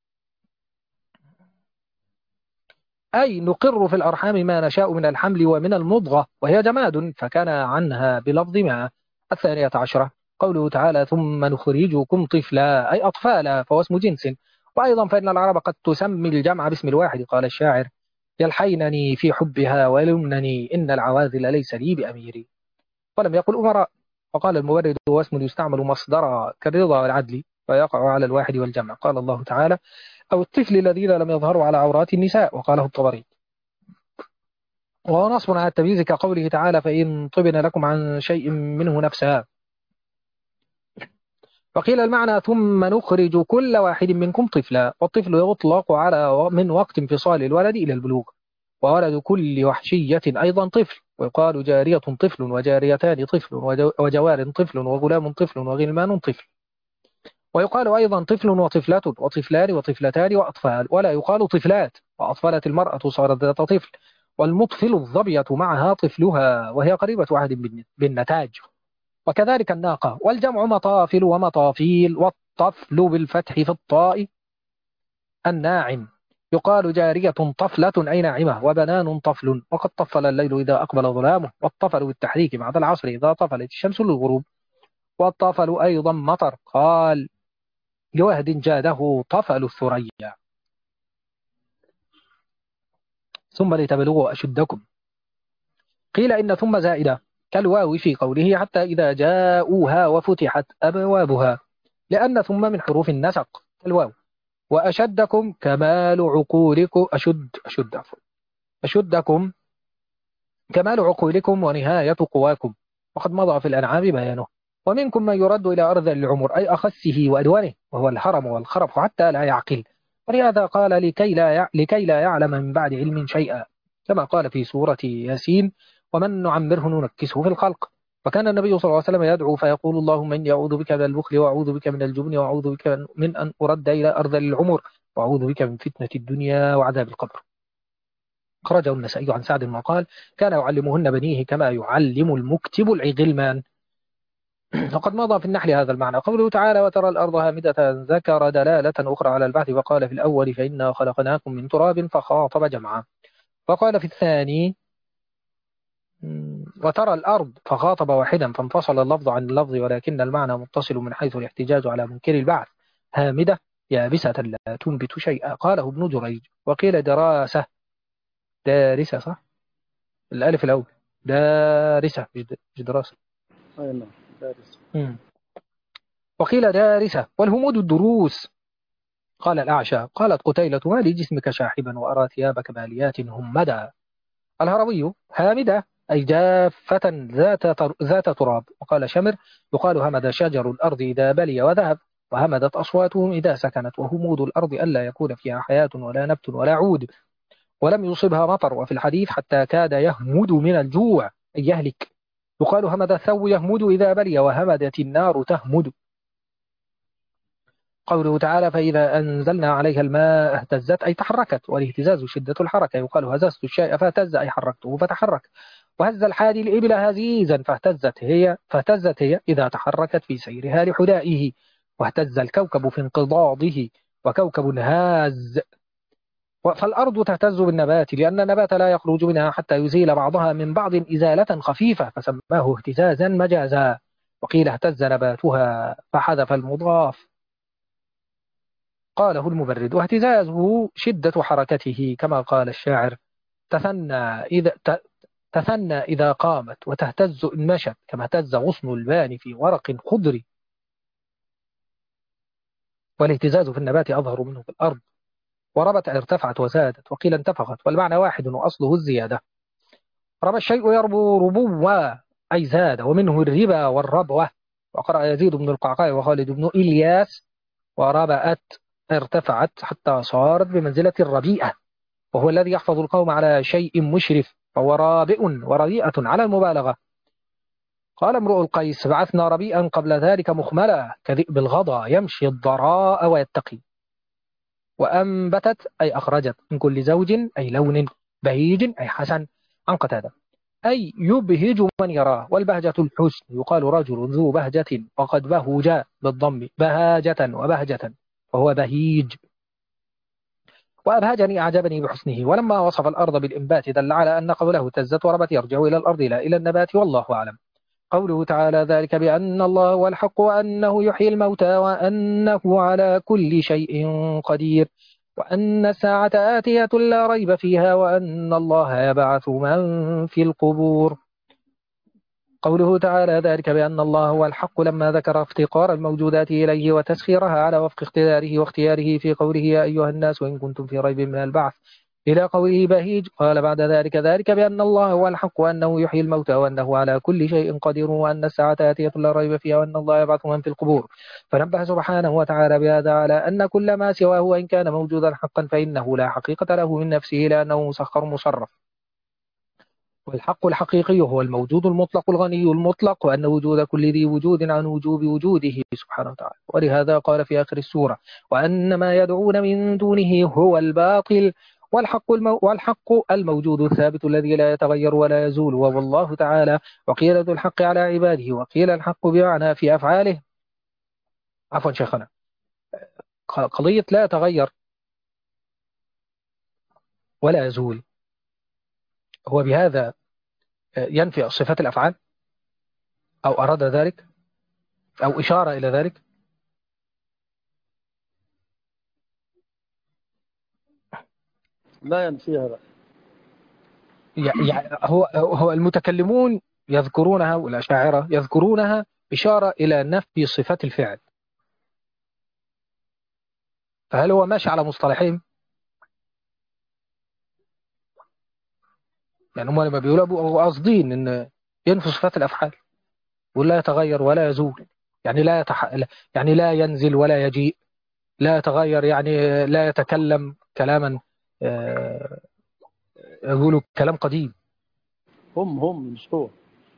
أي نقر في الأرحام ما نشاء من الحمل ومن المضغة وهي جماد، فكان عنها بلفظ ما. 12 قوله تعالى ثم نخرجكم طفلا أي أطفالا، فهو اسم جنس. وأيضا فإن العرب قد تسمي الجمع باسم الواحد، قال الشاعر يلحينني في حبها ويلمنني إن العواذل ليس لي بأميري، ولم يقل أمراء. وقال المبرد هو اسم يستعمل مصدرا كالرضا والعدل فيقع على الواحد والجمع. قال الله تعالى أو الطفل الذين لم يظهروا على عورات النساء، وقاله الطبري. وهو نصب على التمييز كقوله تعالى فإن طبن لكم عن شيء منه نفسها. وقيل المعنى ثم نخرج كل واحد منكم طفلا، والطفل يطلق على من وقت انفصال الولد إلى البلوغ، وولد كل وحشية أيضا طفل. ويقال جارية طفل وجاريتان طفل وجوار طفل وغلام طفل وغلمان طفل. ويقال أيضا طفل وطفلة وطفلان وطفلتان وأطفال، ولا يقال طفلات، وأطفلت المرأة صارت ذات طفل. والمطفل الظبية معها طفلها وهي قريبة عهد بالنتاج. وكذلك الناقة، والجمع مطافل ومطافيل، والطفل بالفتح في الطاء الناعم. يقال جارية طفلة أي ناعمة، وبنان طفل، وقد طفل الليل إذا أقبل ظلامه، والطفل بالتحريك بعد العصر إذا طفلت الشمس للغروب. والطفل أيضا مطر، قال لوهد جاده طفل الثريا. ثم لتبلغوا أشدكم، قيل إن ثم زائدة كالواو في قوله حتى إذا جاءوها وفتحت أبوابها، لأن ثم من حروف النسق كالواو. وأشدكم كمال عقولكم أشدكم كمال عقولكم ونهاية قواكم، وقد مضى في الأنعام بيانه. ومنكم من يرد إلى أرذل العمر أي أخسه وأدوانه، وهو الهرم والخرف حتى لا يعقل. ولهذا قال لكي لا يعلم من بعد علم شيئا، كما قال في سورة ياسين ومن نعمره ننكسه في الخلق. وكان النبي صلى الله عليه وسلم يدعو فيقول اللهم إني أعوذ بك من البخل وأعوذ بك من الجبن وأعوذ بك من أن أرد إلى أرذل العمر وأعوذ بك من فتنة الدنيا وعذاب القبر. خرجه النسائي عن سعد وقال كان يعلمهن بنيه كما يعلم المكتب الغلمان. وقد مضى في النحل هذا المعنى. قوله تعالى وترى الأرض هامدة ذكر دلالة أخرى على البعث، وقال في الأول فإنا خلقناكم من تراب فخاطب جمعا. وقال في الثاني وترى الأرض فخاطب واحدا فانفصل اللفظ عن اللفظ، ولكن المعنى متصل من حيث الاحتجاج على منكر البعث. هامدة يابسة لا تنبت شيئا، قاله ابن جريج. وقيل دارسة صح؟ الألف الأول دارسة مش دراسة. أي نعم دارس. وقيل دارسة والهمود الدروس. قال الأعشى قالت قتيلة ما لي جسمك شاحبا وأرى ثيابك باليات همدا. الهروي هامدة أي جافة ذات تراب. وقال شمر يقال همد شجر الأرض إذا بلي وذهب، وهمدت أصواتهم إذا سكنت. وهمود الأرض ألا يكون فيها حياة ولا نبت ولا عود ولم يصبها مطر. وفي الحديث حتى كاد يهمد من الجوع أي يهلك. يقال همد الثو يهمد إذا بلي، وهمدت النار تهمد. قوله تعالى فإذا أنزلنا عليها الماء اهتزت أي تحركت، والاهتزاز شدة الحركة. يقال هززت الشيء فاهتز أي حركته فتحرك. وهز الحادي الإبل هزيزا فاهتزت هي إذا تحركت في سيرها لحدائه. واهتز الكوكب في انقضاضه، وكوكب هاز. فالأرض تهتز بالنبات لأن النبات لا يخرج منها حتى يزيل بعضها من بعض إزالة خفيفة، فسماه اهتزازا مجازا. وقيل اهتز نباتها فحذف المضاف. قاله المبرد واهتزازه شدة حركته، كما قال الشاعر تثنى إذا قامت وتهتز إن مشت، كما اهتز غصن البان في ورق خضر. والاهتزاز في النبات أظهر منه في الأرض. وربت ارتفعت وزادت، وقيل انتفخت، والمعنى واحد وأصله الزيادة. ربى الشيء يربو ربوا أي زاد، ومنه الربا والربوة. وقرأ يزيد بن القعقاع وخالد بن إلياس وربأت ارتفعت حتى صارت بمنزلة الربيئة، وهو الذي يحفظ القوم على شيء مشرف، فهو رابئ وربيئة على المبالغة. قال امرؤ القيس بعثنا ربيئا قبل ذلك مخملا كذئب الغضا يمشي الضراء ويتقي. وأنبتت أي أخرجت من كل زوج أي لون بهيج أي حسن. عن قتادة أي يبهج من يراه، والبهجة الحسن، يقال رجل ذو بهجة وقد بهج بالضم بهاجة وبهجة وهو بهيج. وأبهجني أعجبني بحسنه. ولما وصف الأرض بالإنبات دل على أن قوله اهتزت وربت يرجع إلى الأرض لا إلى النبات، والله أعلم. قوله تعالى ذلك بأن الله هو الحق وأنه يحيي الموتى وأنه على كل شيء قدير وأن الساعة آتية لا ريب فيها وأن الله يبعث من في القبور. قوله تعالى ذلك بأن الله هو الحق لما ذكر افتقار الموجودات إليه وتسخيرها على وفق اقتداره واختياره في قوله يا أيها الناس وإن كنتم في ريب من البعث إلى قوله بهيج، قال بعد ذلك بأن الله هو الحق وأنه يحيي الموتى وأنه على كل شيء قدير وأن الساعة آتية لا ريب فيها وأن الله يبعث من في القبور. فنبه سبحانه وتعالى بهذا على أن كل ما سواه وإن كان موجودا حقا فإنه لا حقيقة له من نفسه لأنه مسخر مصرف. والحق الحقيقي هو الموجود المطلق الغني المطلق، وأن وجود كل ذي وجود عن وجوب وجوده سبحانه وتعالى. ولهذا قال في آخر السورة وأن ما يدعون من دونه هو الباطل والحق الموجود الثابت الذي لا يتغير ولا يزول وهو الله تعالى. وقيل ذو الحق على عباده، وقيل الحق بمعنى في أفعاله. عفوا شيخنا، قضية لا يتغير ولا يزول هو بهذا ينفي صفات الأفعال أو أراد ذلك أو إشارة إلى ذلك؟ لا ينفيها لا. يعني هو المتكلمون يذكرونها والأشاعرة يذكرونها إشارة إلى نفي صفات الفعل، فهل هو ماشي على مصطلحين؟ يعني هم لما بيقولوا قاصدين إن ينفي صفات الأفعال ولا يتغير ولا يزول، يعني يعني لا ينزل ولا يجيء، لا يتغير يعني لا يتكلم كلاما آه، يقولوا كلام قديم. هم مش هو.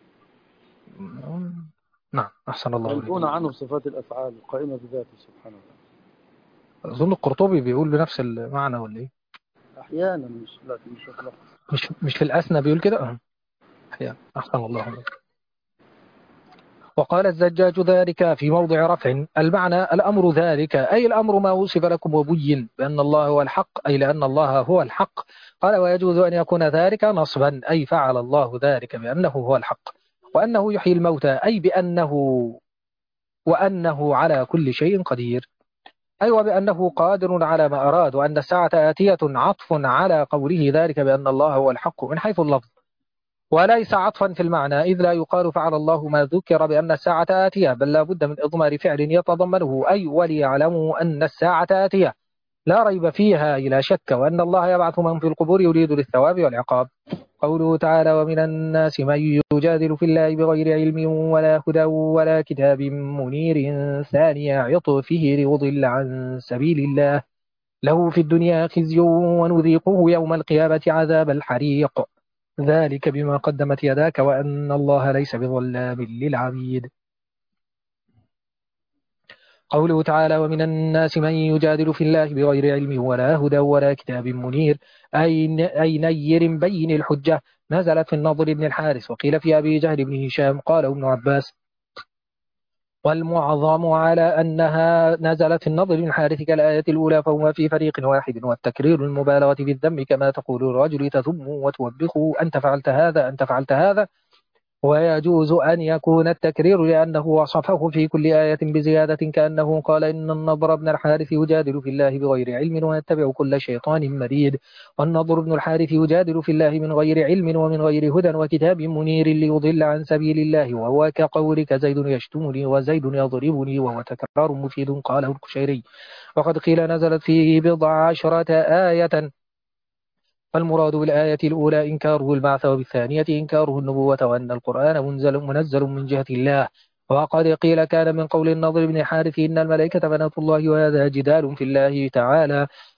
نعم أحسن الله إليك. ينفون عنه صفات الأفعال القائمة بذاته سبحانه وتعالى. أظن القرطبي بيقول بنفس المعنى ولا إيه؟ أحيانا لكن مش أطلق. مش في الأثنى بيقول كده؟ أحيانا. أحسن الله إليك. وقال الزجاج ذلك في موضع رفع المعنى الأمر ذلك أي الأمر ما وصف لكم وبين بأن الله هو الحق أي لأن الله هو الحق. قال ويجوز أن يكون ذلك نصبا أي فعل الله ذلك بأنه هو الحق وأنه يحيي الموتى أي وأنه على كل شيء قدير أي وبأنه قادر على ما أراد وأن الساعة آتية عطف على قوله ذلك بأن الله هو الحق من حيث اللفظ وليس عطفا في المعنى إذ لا يقال فعل الله ما ذكر بأن الساعة آتية بل لا بد من إضمار فعل يتضمنه أي وليعلموا أن الساعة آتية لا ريب فيها لا شك وأن الله يبعث من في القبور يريد للثواب والعقاب. قوله تعالى ومن الناس من يجادل في الله بغير علم ولا هدى ولا كتاب منير ثاني عطفه ليضل عن سبيل الله له في الدنيا خزي ونذيقه يوم القيامة عذاب الحريق ذلك بما قدمت يداك وأن الله ليس بظلام للعبيد. قوله تعالى ومن الناس من يجادل في الله بغير علم ولا هدى ولا كتاب منير أي نير بين الحجة نزلت في النضر بن الحارث وقيل في أبي جهل بن هشام قال ابن عباس والمعظم على أنها نزلت في النضر بن الحارث كالآية الأولى فهو في فريق واحد والتكرير المبالغة في الذم كما تقول الرجل تذم وتوبخه أنت فعلت هذا أنت فعلت هذا. ويجوز أن يكون التكرير لأنه وصفه في كل آية بزيادة كأنه قال إن النضر بن الحارث يجادل في الله بغير علم ويتبع كل شيطان مريد والنضر بن الحارث يجادل في الله من غير علم ومن غير هدى وكتاب منير ليضل عن سبيل الله وهو كقولك زيد يشتمني وزيد يضربني وهو تكرار مفيد قاله الكشيري. وقد قيل نزلت فيه 19 آية فالمراد بالآية الأولى إنكاره البعث وبالثانية إنكاره النبوة وأن القرآن منزل من جهة الله. وقد قيل كان من قول النضر بن حارث إن الملائكة بنات الله وهذا جدال في الله تعالى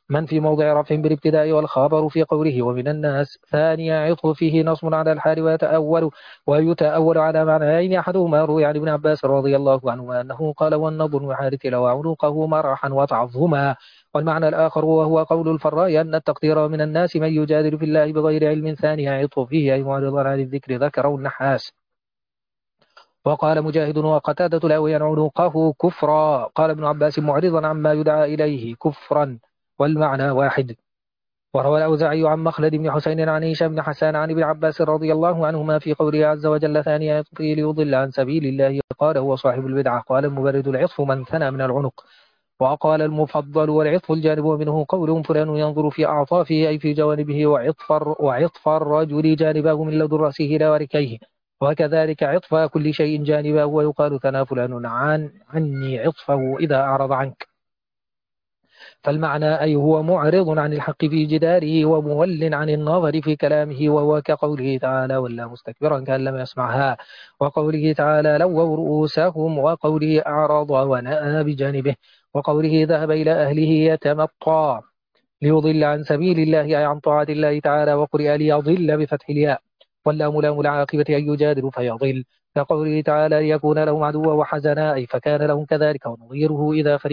من في موضع رفع بالابتداء والخبر في قوله ومن الناس ثاني عطف فيه نصب على الحال ويتأول على معنيين أحدهما روي عن ابن عباس رضي الله عنهما أنه قال والنضر وحارث لو عنقه مرحا وتعظما والمعنى الآخر وهو قول الفراء أن التقدير من الناس من يجادل في الله بغير علم ثاني عطف فيه أي معرضا عن الذكر ذكره النحاس. وقال مجاهد وقتادة لا عنقه كفرا قال ابن عباس معرضا عما يدعى إليه كفرا والمعنى واحد. وروى الأوزاعي عن مخلد بن حسين عن هشام بن حسان عن ابن عباس رضي الله عنهما في قوله عز وجل ثاني عطفه ليضل عن سبيل الله قال هو صاحب البدعة قال المبرد العطف من ثنى من العنق. وقال المفضل والعطف الجانب ومنه قول فلان ينظر في أعطافه أي في جوانبه وعطف الرجل جانبه من لدن رأسه إلى وركيه وكذلك عطف كل شيء جانبه ويقال ثنى فلان عني عطفه إذا أعرض عنك. فالمعنى أي هو معرض عن الحق في جداره ومول عن النظر في كلامه وهو كقوله تعالى ولا مستكبرا كأن لم يسمعها وقوله تعالى لووا رؤوسهم وقوله أعرض ونأى بجانبه وقوله ذهب إلى أهله يتمطى ليضل عن سبيل الله أي عن طاعة الله تعالى وقرئ ليضل بفتح الياء واللام لام العاقبة أن يجادل فيضل كقوله تعالى ليكون لهم عدوا وحزنا أي فكان لهم كذلك ونظيره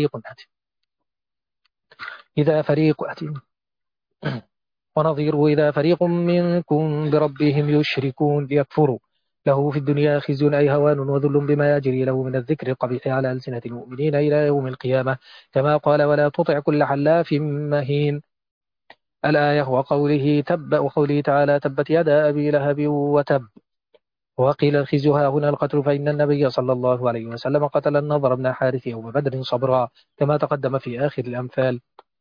إذا فريق منكم بربهم يشركون ليكفروا له في الدنيا خزي أي هوان وذل بما يجري له من الذكر القبيح على ألسنة المؤمنين إلى يوم القيامة كما قال ولا تطع كل حلاف مهين الآية وقوله تعالى تبت يدا أبي لهب وتب. وقيل الخزي ها هنا القتل فإن النبي صلى الله عليه وسلم قتل النضر بن حارث يوم بدر صبرا كما تقدم في آخر الأمثال.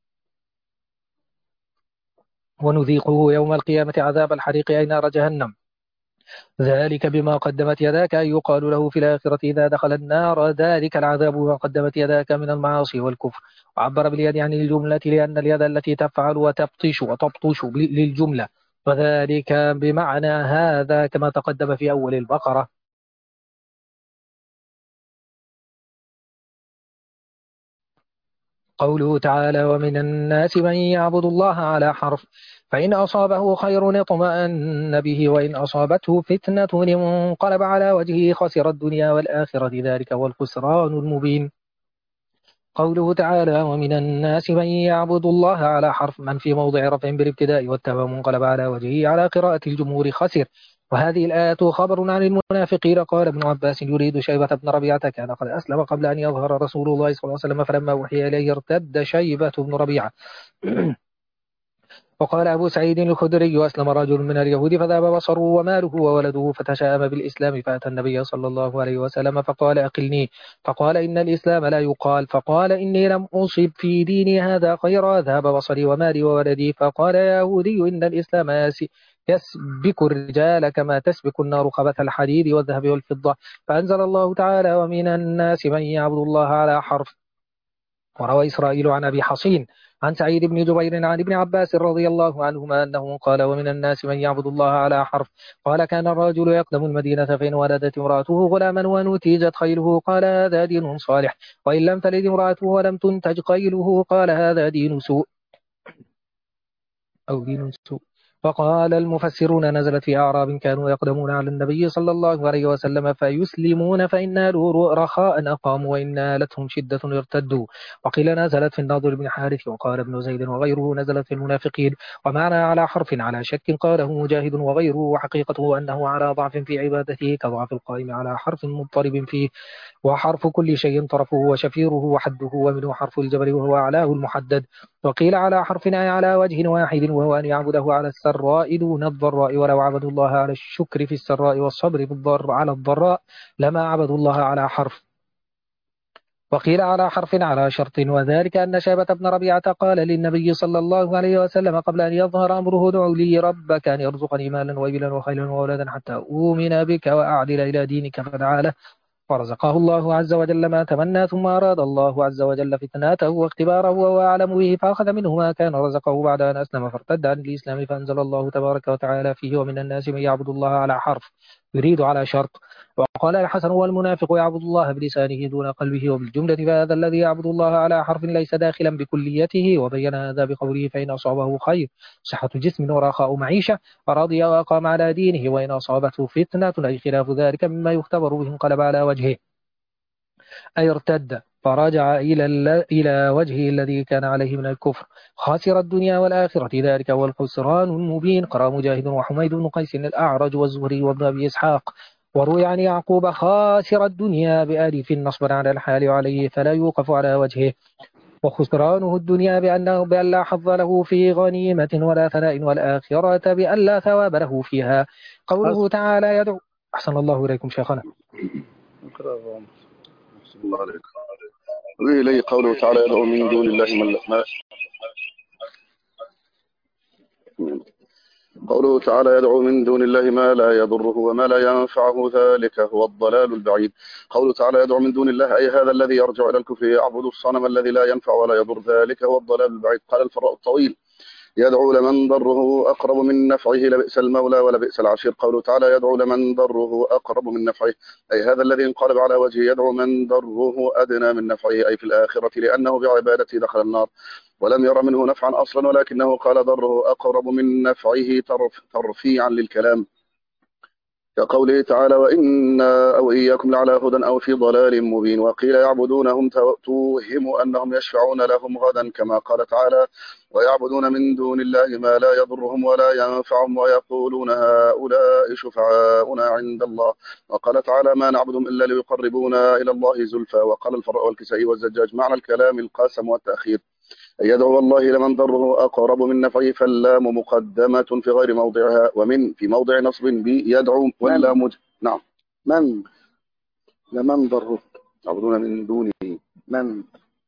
ونذيقه يوم القيامة عذاب الحريق أي نار جهنم ذلك بما قدمت يداك أي يقال له في الآخرة إذا دخل النار ذلك العذاب بما قدمت يداك من المعاصي والكفر. وعبر باليد عن الجملة لأن اليد التي تفعل وتبطش للجملة وذلك بمعنى هذا كما تقدم في أول البقرة. قوله تعالى ومن الناس من يعبد الله على حرف فإن أصابه خير اطمأن به وإن أصابته فتنة انقلب على وجهه خسر الدنيا والآخرة ذلك هو الخسران المبين. قوله تعالى ومن الناس من يعبد الله على حرف من في موضع رفع بالابتداء والتمام انقلب على وجهه على قراءة الجمهور خسر. وهذه الآية خبر عن المنافقين قال ابن عباس يريد شيبة بن ربيعة كان قد أسلم قبل أن يظهر رسول الله صلى الله عليه وسلم فلما وحي إليه ارتد شيبة بن ربيعة. وقال أبو سعيد الخدري أسلم رجل من اليهود فذهب بصره وماله وولده فتشاءم بالإسلام فأتى النبي صلى الله عليه وسلم فقال أقلني فقال إن الإسلام لا يقال فقال إني لم أصب في ديني هذا خيرا ذهب بصري ومالي وولدي فقال يا يهودي إن الإسلام يسبك الرجال كما تسبك النار خبث الحديد والذهب والفضة فأنزل الله تعالى ومن الناس من يعبد الله على حرف. وروى إسرائيل عن أبي حصين عن سعيد بن جبير عن ابن عباس رضي الله عنهما أنه قال ومن الناس من يعبد الله على حرف قال كان الرجل يقدم المدينة فإن ولدت امرأته غلاما ونتيجت خيله قال هذا دين صالح وإن لم تلد امرأته ولم تنتج خيله قال هذا دين سوء أو دين سوء. فقال المفسرون نزلت في أعراب كانوا يقدمون على النبي صلى الله عليه وسلم فيسلمون فإن نالوا رخاء أقاموا وإن نالتهم شدة ارتدوا. وقيل نزلت في النضر بن حارث وقال ابن زيد وغيره نزلت في المنافقين ومعنى على حرف على شك قاله مجاهد وغيره وحقيقته أنه على ضعف في عبادته كضعف القائم على حرف مضطرب فيه وحرف كل شيء طرفه وشفيره وحده ومنه حرف الجبل وهو أعلاه المحدد. وقيل على حرف أي على وجه واحد وهو أن يعبده على السراء دون الضراء ولو عبدوا الله على الشكر في السراء والصبر على الضراء لما عبدوا الله على حرف. وقيل على حرف على شرط وذلك أن شيبة بن ربيعة قال للنبي صلى الله عليه وسلم قبل أن يظهر أمره ادع لي ربك أن يرزقني مالا وإبلا وخيلا وأولادا حتى أؤمن بك وأعدل إلى دينك فدعا له فرزقه الله عز وجل ما تمنى ثم أراد الله عز وجل فتناته واختباره وهو أعلم به فأخذ منه ما كان رزقه بعد أن أسلم فارتد عن الإسلام فأنزل الله تبارك وتعالى فيه ومن الناس من يعبد الله على حرف يريد على شرط. وقال الحسن: والمنافق يعبد الله بلسانه دون قلبه وبالجملة، فهذا الذي يعبد الله على حرف ليس داخلا بكليته. وبين هذا بقوله: فإن أصابه خير صحة جسم ورخاء معيشة رضي وأقام على دينه، وإن أصابته فتنة أي خلاف ذلك مما يختبر به انقلب على وجهه، أي ارتد فرجع إلى وجهه الذي كان عليه من الكفر، خاسر الدنيا والآخرة، ذلك هو الخسران المبين. قرأ مجاهد وحميد بن قيس الأعرج والزهري وابن أبي إسحاق. وروي عن يعقوب: خاسر الدنيا بألف نصبا على الحال وعليه فلا يوقف على وجهه، وخسرانه الدنيا بأن لا حظ له في غنيمة ولا ثناء، والآخرة بأن لا ثواب له فيها. قوله تعالى يدعو. أحسن الله إليكم شيخنا. الله عليك. وإليه قوله تعالى يدعو من دون الله من لا. قوله تعالى يدعو من دون الله ما لا يضره وما لا ينفعه ذلك هو الضلال البعيد. قوله تعالى يدعو من دون الله أي هذا الذي يرجع إلى الكفر يعبد الصنم الذي لا ينفع ولا يضر، ذلك هو الضلال البعيد. قال الفراء الطويل: يدعو لمن ضره أقرب من نفعه لبئس المولى ولبئس العشير. قوله تعالى يدعو لمن ضره أقرب من نفعه أي هذا الذي انقلب على وجهه يدعو من ضره أدنى من نفعه أي في الآخرة، لأنه بعبادته دخل النار ولم ير منه نفعا أصلا، ولكنه قال ضره أقرب من نفعه ترفيعا للكلام، كقوله تعالى وإنا أو إياكم لعلى هدى أو في ضلال مبين. وقيل يعبدونهم توهم أنهم يشفعون لهم غدا، كما قال تعالى ويعبدون من دون الله ما لا يضرهم ولا ينفعهم ويقولون هؤلاء شفعاؤنا عند الله. وقال تعالى ما نعبدهم إلا ليقربونا إلى الله زلفى. وقال الفراء والكسائي والزجاج معنى الكلام القسم والتأخير أن يدعو والله لمن ضره أقرب من نفعه، فاللام مقدمة في غير موضعها، ومن في موضع نصب بيدعو واللام نعم من لمن ضره يعبدون من دونه من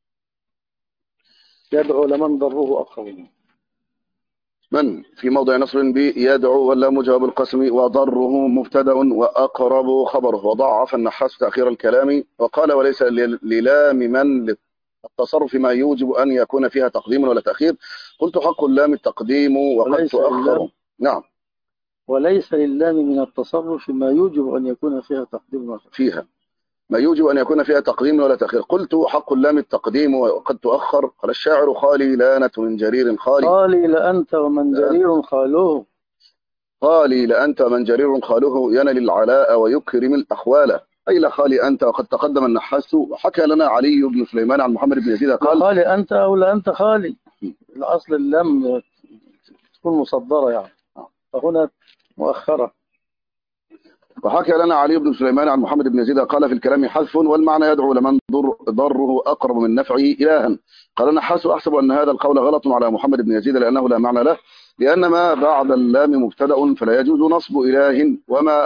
يدعو لمن ضره أقرب من في موضع نصب بيدعو واللام جواب القسم وضره مبتدأ وأقرب خبره. وضعف النحاس تأخير الكلام وقال وليس للام من التصرف ما يوجب أن يكون فيها تقديم ولا تأخير. قلت حق اللام التقديم وقد تؤخر. نعم وليس للام من التصرف ما يوجب أن يكون فيها تقديم ولا تأخير. فيها ما يوجب أن يكون فيها تقديم ولا تأخير. قلت حق اللام التقديم وقد تؤخر. قال الشاعر خالي لانة من جرير خالي لأنت ومن جرير خالوه. خالي لأنت ومن جرير خالوه ينل العلاء ويكرم الأخوال أي لا خالي أنت. وقد تقدم النحاس وحكى لنا علي بن سليمان عن محمد بن يزيد قال خالي أنت أو لا أنت خالي، الأصل اللام تكون مصدرة يعني، فهنا مؤخرة. وحكى لنا علي بن سليمان عن محمد بن يزيد قال في الكلام حذف والمعنى يدعو لمن ضره أقرب من نفعه إلها. قال النحاس أحسب أن هذا القول غلط على محمد بن يزيد لأنه لا معنى له، لأن ما بعد اللام مبتدأ فلا يجوز نصب إله.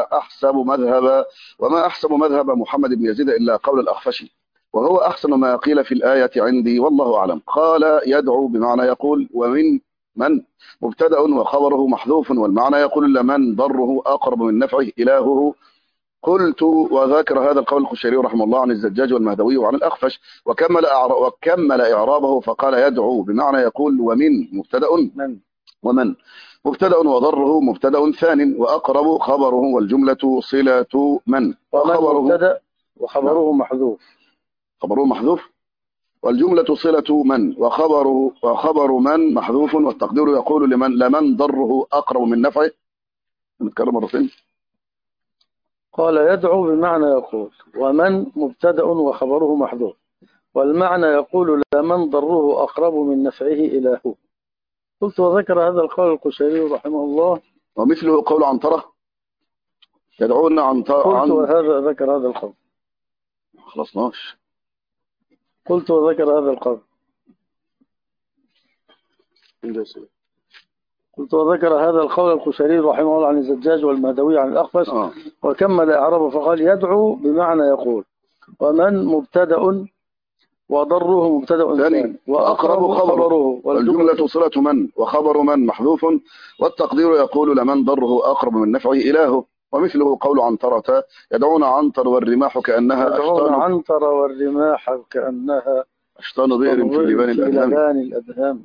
وما أحسب مذهب محمد بن يزيد إلا قول الأخفشي وهو أحسن ما قيل في الآية عندي والله أعلم. قال يدعو بمعنى يقول، ومن من مبتدأ وخبره محذوف والمعنى يقول لمن ضره أقرب من نفعه إلهه. قلت وذكر هذا القول الخشيري رحمه الله عن الزجاج والمهدوي وعن الأخفش وكمل إعرابه فقال يدعو بمعنى يقول، ومن مبتدأ ومن مبتدأ وضره مبتدأ ثان وأقرب خبره والجملة صلة من وخبره محذوف. خبره محذوف والجملة صلة من وخبر من محذوف والتقدير يقول لمن ضره أقرب من نفعه. نتكلم مرتين. قال يدعو بمعنى يقول، ومن مبتدأ وخبره محذوف، والمعنى يقول لمن ضره أقرب من نفعه إلهه. قلت وذكر هذا القول القشيري رحمه الله ومثله قول عنترة يدعون عنترة. قلت وهذا ذكر هذا القول. خلصناش. قلت وذكر هذا القول. قلت وذكر هذا القول القشيري رحمه الله عن الزجاج والمهدوي عن الأخفش وكمل إعرابه فقال يدعو بمعنى يقول، ومن مبتدأ وضره مبتدأ ثاني وأقرب خبره والجملة صلة من وخبر من محذوف والتقدير يقول لمن ضره أقرب من نفعه إلهه. ومثله قول عنترة يدعون عنتر والرماح كأنها أشطان بئر في لبان الأدهام.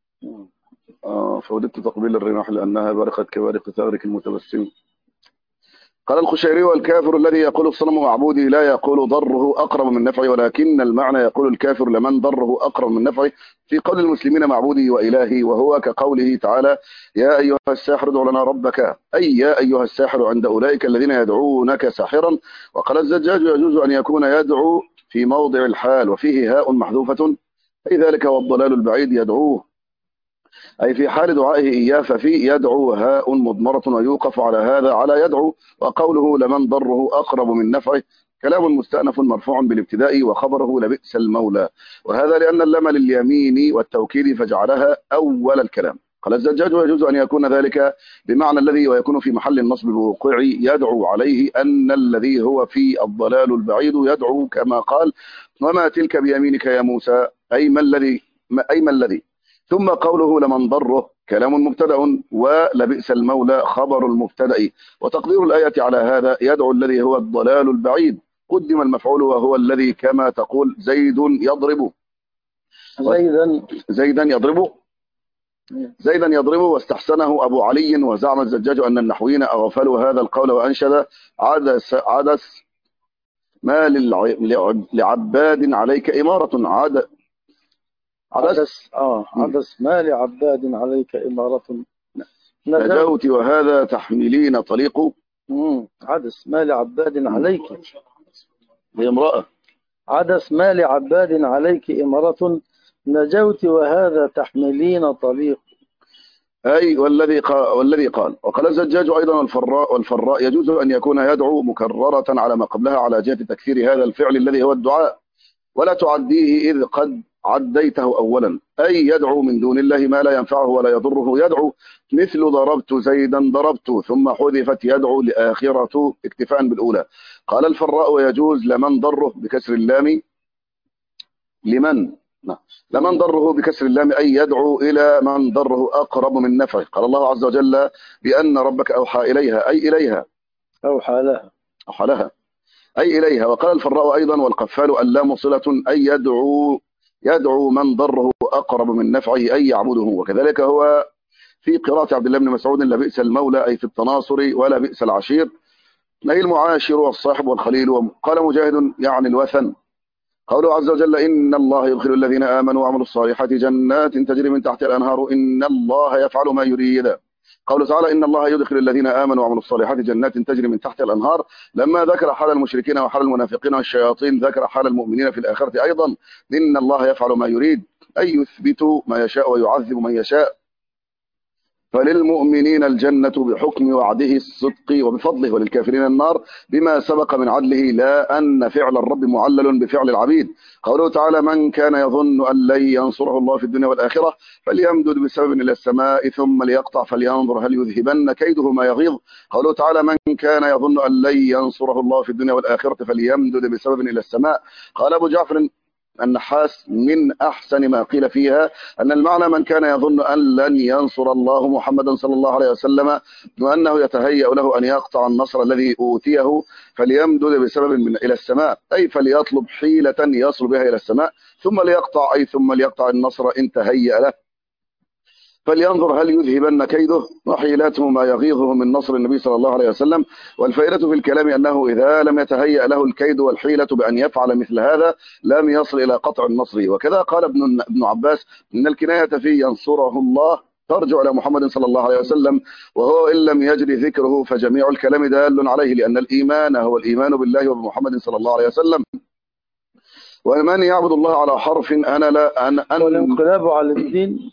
فوددت تقبيل الرماح لأنها برقت كبارق ثغرك المتبسم. قال الخشيري: والكافر الذي يقول الصنم معبودي لا يقول ضره أقرب من نفعه، ولكن المعنى يقول الكافر لمن ضره أقرب من نفعه، في قول المسلمين معبودي وإلهي، وهو كقوله تعالى: يا أيها الساحر ادع لنا ربك، أي يا أيها الساحر عند أولئك الذين يدعونك ساحرا. وقال الزجاج: يجوز أن يكون يدعو في موضع الحال وفيه هاء محذوفة، أي ذلك هو الضلال البعيد، يدعوه أي في حال دعائه إياه، ففي يدعو هاء مضمرة، ويوقف على هذا على يدعو. وقوله لمن ضره أقرب من نفعه كلام مستأنف مرفوع بالابتداء، وخبره لبئس المولى، وهذا لأن اللام لليمين والتوكيد فجعلها أول الكلام. قال الزجاج: ويجوز أن يكون ذلك بمعنى الذي، ويكون في محل النصب بوقوع يدعو عليه، أن الذي هو في الضلال البعيد يدعو، كما قال: وما تلك بيمينك يا موسى، أي ما الذي. ثم قوله لمن ضره كلام مبتدأ، ولبئس المولى خبر المبتدأ، وتقدير الآية على هذا يدعو الذي هو الضلال البعيد، قدم المفعول وهو الذي، كما تقول زيد يضرب، زيدا يضرب. واستحسنه أبو علي، وزعم الزجاج أن النحويين أغفلوا هذا القول، وأنشد: عدس ما لعباد عليك إمارة. عدس ما لعباد عليك إمارة. نجوت وهذا تحملين طليق. عدس ما لعباد عليك لامرأة. عدس ما لعباد عليك إمارة، نجوت وهذا تحملين طليق. أي والذي قال. وقال الزجاج أيضا: والفراء يجوز أن يكون يدعو مكررة على ما قبلها، على جهة تكثير هذا الفعل الذي هو الدعاء، ولا تعديه إذ قد عديته أولا، أي يدعو من دون الله ما لا ينفعه ولا يضره، يدعو مثل ضربت زيدا ضربت، ثم حذفت يدعو لآخرة اكتفاء بالأولى. قال الفراء: ويجوز لمن ضره بكسر اللام، لمن ضره بكسر اللام، أي يدعو إلى من ضره أقرب من نفعه. قال الله عز وجل بأن ربك أوحى إليها، أي إليها، أوحى لها أي إليها. وقال الفراء أيضا: والقفال اللام صلة، أي يدعو من ضره أقرب من نفعه، أي يعبده. وكذلك هو في قراءة عبد الله بن مسعود: لبئس المولى، أي في التناصر، ولا بئس العشير، أي المعاشر والصاحب والخليل. وقال مجاهد: يعني الوثن. قوله عز وجل: إن الله يدخل الذين آمنوا وعملوا الصالحات جنات تجري من تحت الأنهار، إن الله يفعل ما يريد. قوله تعالى: إن الله يدخل الذين آمنوا وعملوا الصالحات جنات تجري من تحت الأنهار، لما ذكر حال المشركين وحال المنافقين والشياطين، ذكر حال المؤمنين في الآخرة أيضا: إن الله يفعل ما يريد، أي يثبت ما يشاء ويعذب من يشاء. فللمؤمنين الجنة بحكم وعده الصدق وبفضله، وللكافرين النار بما سبق من عدله، لا أن فعل الرب معلل بفعل العبيد. قوله تعالى: من كان يظن أن لن ينصره الله في الدنيا والآخرة فليمدد بسبب إلى السماء ثم ليقطع فلينظر هل يذهبن كيده ما يغيظ. قوله تعالى: من كان يظن أن لن ينصره الله في الدنيا والآخرة فليمدد بسبب إلى السماء. قال أبو جعفر النحاس: من أحسن ما قيل فيها أن المعنى من كان يظن أن لن ينصر الله محمدا صلى الله عليه وسلم، وأنه يتهيأ له أن يقطع النصر الذي أوتيه، فليمدد بسبب إلى السماء، أي فليطلب حيلة يصل بها إلى السماء، ثم ليقطع، أي ثم ليقطع النصر إن تهيأ له، فلينظر هل يذهبن كيده وحيلاته ما يغيظه من نصر النبي صلى الله عليه وسلم. والفائدة في الكلام أنه إذا لم يتهيأ له الكيد والحيلة بأن يفعل مثل هذا لم يصل إلى قطع النصر. وكذا قال ابن عباس: إن الكناية في ينصره الله ترجع إلى محمد صلى الله عليه وسلم، وهو إن لم يجري ذكره فجميع الكلام دال عليه، لأن الإيمان هو الإيمان بالله وبمحمد صلى الله عليه وسلم. ومن يعبد الله على حرف والانقلاب على الدين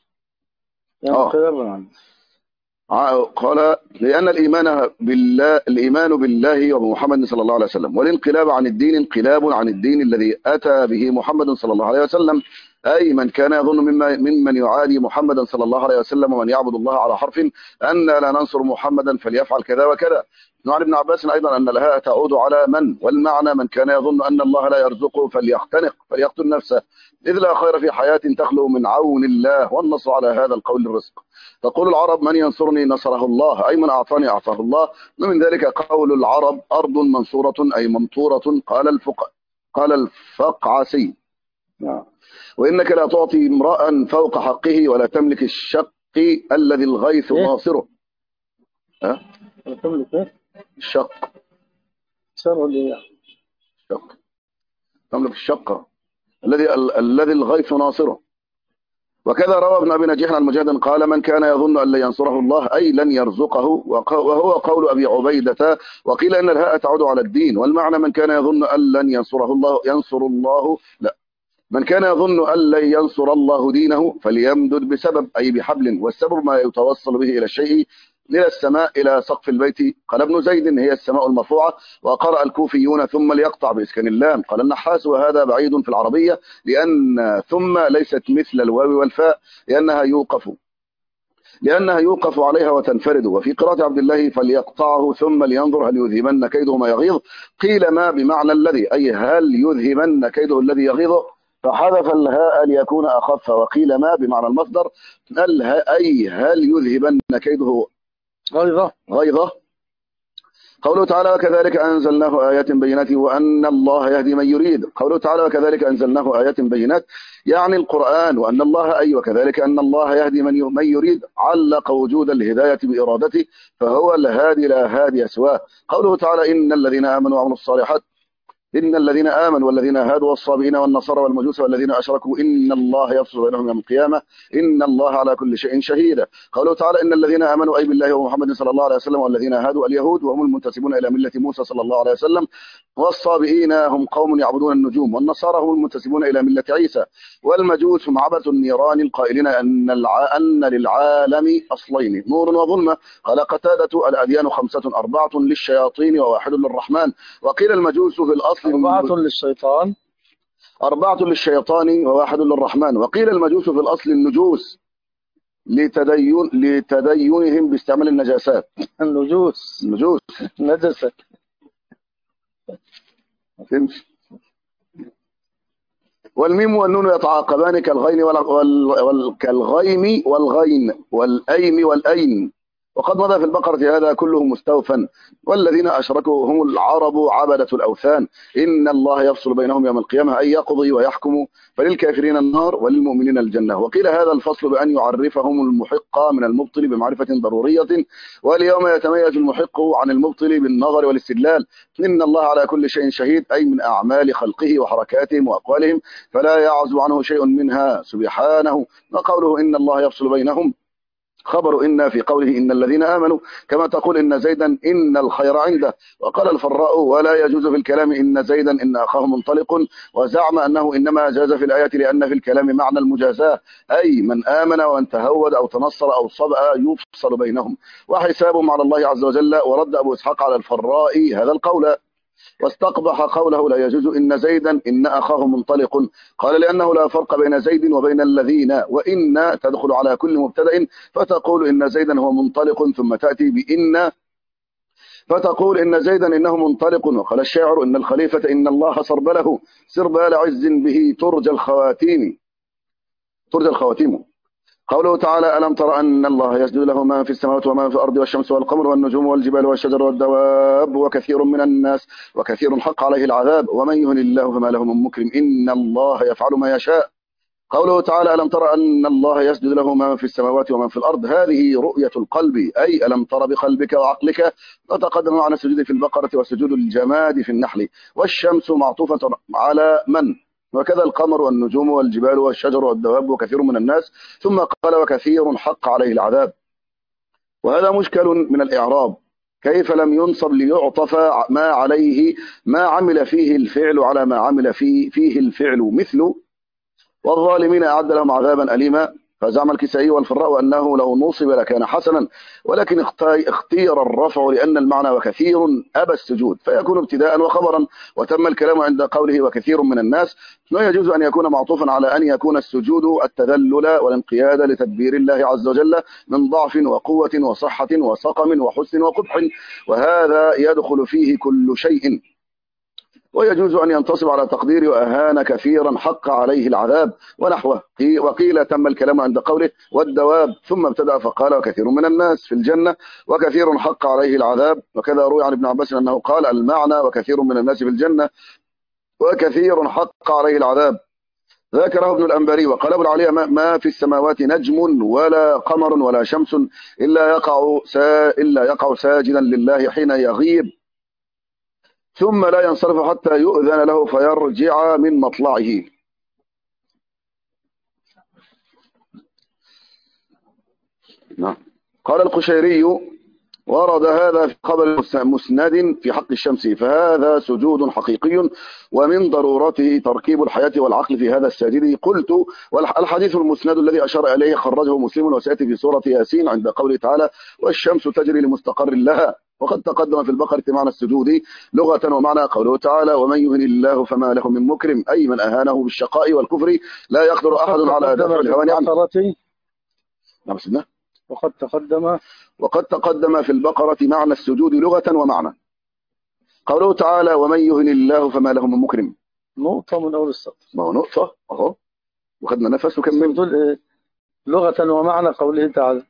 قال: لأن الإيمان بالله وبمحمد صلى الله عليه وسلم، والانقلاب عن الدين انقلاب عن الدين الذي أتى به محمد صلى الله عليه وسلم، أي من كان يظن ممن يعادي محمدا صلى الله عليه وسلم ومن يعبد الله على حرف أن لا ننصر محمدا فليفعل كذا وكذا. عن ابن عباس أيضا أن لها تعود على من، والمعنى من كان يظن أن الله لا يرزقه فليقتل نفسه، إذ لا خير في حياة تخلو من عون الله، والنص على هذا القول الرزق. تقول العرب: من ينصرني نصره الله، أي من أعطاني أعطاه الله. ومن ذلك قول العرب: أرض منصورة، أي ممطورة. قال الفقعسي: وإنك لا تعطي امرأ فوق حقه ولا تملك الشق الذي الغيث ناصره. تملك الشق شر لي. الشق تملك الشقة الذي الغيث ناصره. وكذا روى ابن أبي نجيح عن مجاهد قال من كان يظن أن لن ينصره الله أي لن يرزقه، وهو قول أبي عبيدة. وقيل إن الهاء تعود على الدين، والمعنى من كان يظن أن لن ينصره الله ينصر الله لا من كان يظن أن لن ينصر الله دينه فليمدد بسبب أي بحبل، والسبب ما يتوصل به إلى الشيء إلى السماء إلى سقف البيت. قال ابن زيد هي السماء المرفوعة. وقرأ الكوفيون ثم ليقطع بإسكان اللام. قال النحاس وهذا بعيد في العربية لأن ثم ليست مثل الواو والفاء لأنها يوقف عليها وتنفرد. وفي قراءة عبد الله فليقطعه ثم لينظر هل يذهبن كيده ما يغيظ. قيل ما بمعنى الذي أي هل يذهبن كيده الذي يغيظه، فحذف الهاء ليكون أخف. وقيل ما بمعنى المصدر أي هل يذهبن كيده غيظه. قوله تعالى وكذلك أنزلناه آيات بينات وأن الله يهدي من يريد. قوله تعالى وكذلك أنزلناه آيات بينات يعني القرآن، وأن الله وكذلك أن الله يهدي من يريد. علق وجود الهداية بإرادته فهو الهادي لا هادي سواه. قوله تعالى إن الذين آمنوا وعملوا الصالحات إن الذين آمنوا والذين هادوا والصابئين والنصارى والمجوس والذين أشركوا إن الله يفصل بينهم يوم القيامة إن الله على كل شيء شهيد. قوله تعالى إن الذين آمنوا أي بالله ومحمد صلى الله عليه وسلم والذين هادوا اليهود وهم المنتسبون إلى ملة موسى صلى الله عليه وسلم، والصابئين هم قوم يعبدون النجوم، والنصارى هم المنتسبون إلى ملة عيسى، والمجوس هم عبث النيران القائلين أن للعالم أصلين نور وظلمة. قال قتادة الأديان 5 4 للشياطين وواحد للرحمن. وقيل المجوس في الأصل 4 للشيطان وواحد للرحمن. وقيل المجوس في الأصل النجوس لتدينهم باستعمال النجاسات. النجوس نجسة تمشي. والميم والنون يتعاقبان كالغين كالغيم والغين والأيم والأين. وقد مضى في البقرة هذا كله مستوفا. والذين أشركوا هم العرب عبدة الأوثان إن الله يفصل بينهم يوم القيامة أي يقضي ويحكم، فللكافرين النار وللمؤمنين الجنة. وقيل هذا الفصل بأن يعرفهم المحق من المبطل بمعرفة ضرورية، واليوم يتميز المحق عن المبطل بالنظر والاستدلال. إن الله على كل شيء شهيد أي من أعمال خلقه وحركاتهم وأقوالهم فلا يعزو عنه شيء منها سبحانه. وقوله إن الله يفصل بينهم خبر إن في قوله إن الذين آمنوا كما تقول إن زيدا إن الخير عنده. وقال الفراء ولا يجوز في الكلام إن زيدا إن أخاه منطلق، وزعم أنه إنما جاز في الآية لأن في الكلام معنى المجازاة أي من آمن وان تهود أو تنصر أو صبأ يفصل بينهم وحسابهم على الله عز وجل. ورد أبو إسحاق على الفراء هذا القول واستقبح قوله لا يجوز إن زيدا إن أخاه منطلق. قال لأنه لا فرق بين زيد وبين الذين، وإن تدخل على كل مبتدأ فتقول إن زيدا هو منطلق ثم تأتي بإن فتقول إن زيدا إنه منطلق. وقال الشاعر إن الخليفة إن الله سربله سربال عز به ترجى الخواتيم. قوله تعالى ألم تر أن الله يسجد له ما في السماوات وما في الأرض والشمس والقمر والنجوم والجبال والشجر والدواب وكثير من الناس وكثير حق عليه العذاب ومن يهن الله فما له من مكرم إن الله يفعل ما يشاء. قوله تعالى ألم تر أن الله يسجد له ما في السماوات وما في الأرض هذه رؤية القلب أي ألم تر بقلبك وعقلك. وتقدم عن السجود في البقرة وسجود الجماد في النحل. والشمس معطوفة على من، وكذا القمر والنجوم والجبال والشجر والدواب وكثير من الناس. ثم قال وكثير حق عليه العذاب. وهذا مشكل من الإعراب كيف لم ينصب ليعطف ما عمل فيه الفعل على ما عمل فيه الفعل مثل والظالمين أعد لهم عذابا أليما. فزعم الكسائي والفراء أنه لو نصب لكان حسنا، ولكن اختير الرفع لأن المعنى وكثير أبى السجود فيكون ابتداء وخبرا. وتم الكلام عند قوله وكثير من الناس ويجوز أن يكون معطوفا على أن يكون السجود التذلل والانقياد لتدبير الله عز وجل من ضعف وقوة وصحة وسقم وحسن وقبح، وهذا يدخل فيه كل شيء. ويجوز أن ينتصب على تقدير وأهان كثيرا حق عليه العذاب ونحوه. وقيل تم الكلام عند قوله والدواب ثم ابتدأ فقال وكثير من الناس في الجنة وكثير حق عليه العذاب. وكذا روي عن ابن عباس أنه قال المعنى وكثير من الناس في الجنة وكثير حق عليه العذاب. ذكره ابن الأنباري. وقال ابو العليا ما في السماوات نجم ولا قمر ولا شمس إلا يقع ساجدا لله حين يغيب ثم لا ينصرف حتى يؤذن له فيرجع من مطلعه. نعم. قال القشيري: ورد هذا في خبر مسند في حق الشمس، فهذا سجود حقيقي ومن ضرورته تركيب الحياة والعقل في هذا الساجد. قلت: والحديث المسند الذي أشار إليه خرجه مسلم وسيأتي في سورة ياسين عند قوله تعالى: والشمس تجري لمستقر لها. وقد تقدم في البقرة معنى السجود لغة ومعنى قوله تعالى: ومن يهن الله فما له من مكرم، أي من أهانه بالشقاء والكفر لا يقدر أحد على دفع الهوان عنه. نعم سيدنا. وقد تقدم في البقرة معنى السجود لغة ومعنى قوله تعالى: ومن يهن الله فما له من مكرم. نقطة من أول السطر. ما هو نقطة أهو، وخدنا نفس وكمل. تقول إيه؟ لغة ومعنى قوله تعالى.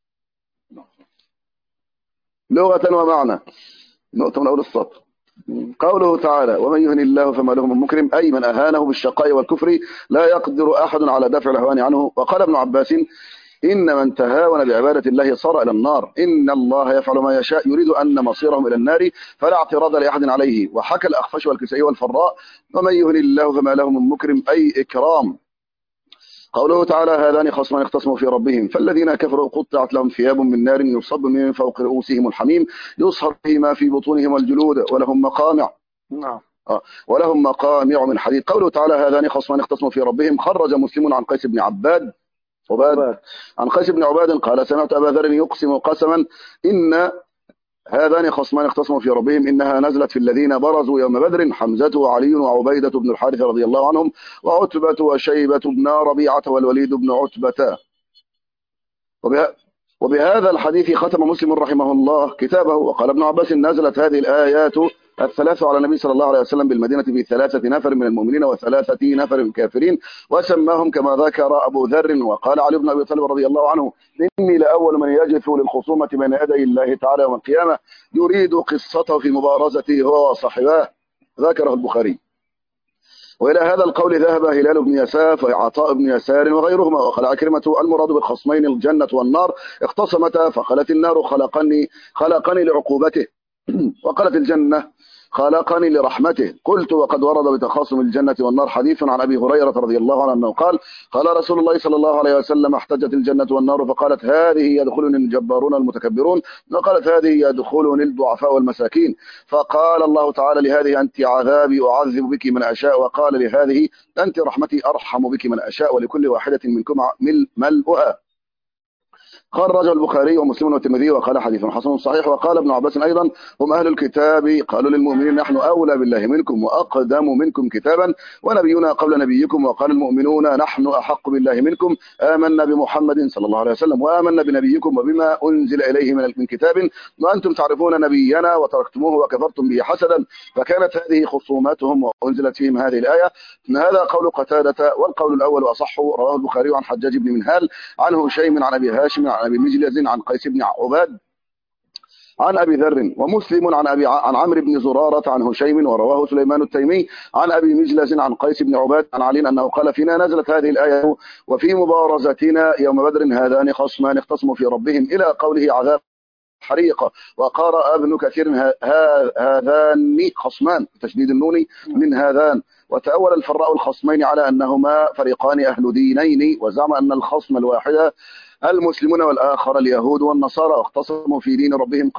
لغة ومعنى نقطة من أول السطر. قوله تعالى: ومن يهن الله فما له من مكرم، أي من أهانه بالشقاء والكفر لا يقدر أحد على دفع الهوان عنه. وقال ابن عباس: إن من تهاون بعبادة الله صار إلى النار، إن الله يفعل ما يشاء يريد أن مصيرهم إلى النار فلا اعتراض لأحد عليه. وحكى الأخفش والكسائي والفراء: ومن يهن الله فما له من مكرم، أي إكرام. قوله تعالى: هذان خصمان اختصموا في ربهم فالذين كفروا قطعت لهم ثياب من نار يصب من فوق رؤوسهم الحميم يصهر به ما في بطونهم والجلود ولهم مقامع. نعم. ولهم مقامع من حديد. قوله تعالى: هذان خصمان اختصموا في ربهم، خرج مسلم عن قيس بن عباد عن قيس بن عباد قال: سمعت أبا ذر يقسم قسما إن هذان خصمان اختصموا في ربهم إنها نزلت في الذين برزوا يوم بدر، حمزة وعلي وعبيدة بن الحارث رضي الله عنهم وعتبة وشيبة بن ربيعة والوليد بن عتبة. وبهذا الحديث ختم مسلم رحمه الله كتابه. وقال ابن عباس: نزلت هذه الآيات الثلاث على النبي صلى الله عليه وسلم بالمدينة ب3 نفر من المؤمنين و3 نفر من الكافرين، وسماهم كما ذكر أبو ذر. وقال علي بن أبي طالب رضي الله عنه: إني لأول من يجث للخصومة بين يدي الله تعالى يوم القيامة، يريد قصته في مبارزته هو وصاحباه. ذكره البخاري. وإلى هذا القول ذهب هلال بن يساف وعطاء بن يسار وغيرهما. وقال عكرمة: المراد بالخصمين الجنة والنار، اختصمتا فقالت النار: خلقني لعقوبته، وقالت الجنة: خلقني لرحمته. قلت: وقد ورد بتخاصم الجنة والنار حديث عن أبي هريرة رضي الله عنه أنه قال: قال رسول الله صلى الله عليه وسلم: احتجت الجنة والنار فقالت: هذه يدخلني الجبارون المتكبرون، وقالت: هذه يدخلني الضعفاء والمساكين. فقال الله تعالى لهذه: أنت عذابي أعذب بك من أشاء، وقال لهذه: أنت رحمتي أرحم بك من أشاء، ولكل واحدة منكم ملؤها. خرج البخاري ومسلم والترمذي وقال: حديث حسن صحيح. وقال ابن عباس أيضا: هم أهل الكتاب قالوا للمؤمنين: نحن أولى بالله منكم وأقدم منكم كتابا ونبينا قبل نبيكم. وقال المؤمنون: نحن أحق بالله منكم، آمنا بمحمد صلى الله عليه وسلم وآمنا بنبيكم وبما أنزل إليه من كتاب، وأنتم تعرفون نبينا وتركتموه وكفرتم به حسدا. فكانت هذه خصوماتهم وأنزلت فيهم هذه الآية. هذا قول قتادة، والقول الأول أصح. رواه البخاري عن حجاج بن منهال عن هشيم عن أبي هاشم عن أبي مجلز عن قيس بن عباد عن أبي ذر، ومسلم عن عمرو بن زرارة عن هشيم. ورواه سليمان التيمي عن أبي مجلز عن قيس بن عباد عن علي أنه قال: فينا نزلت هذه الآية وفي مبارزتنا يوم بدر هذان خصمان اختصموا في ربهم إلى قوله: عذاب حريق. وقرأ ابن كثير: هذان خصمان تشديد النون من هذان. وتأول الفراء الخصمين على أنهما فريقان أهل دينين، وزعم أن الخصم الواحد المسلمون والآخر اليهود والنصارى، اختصموا في دين ربهم.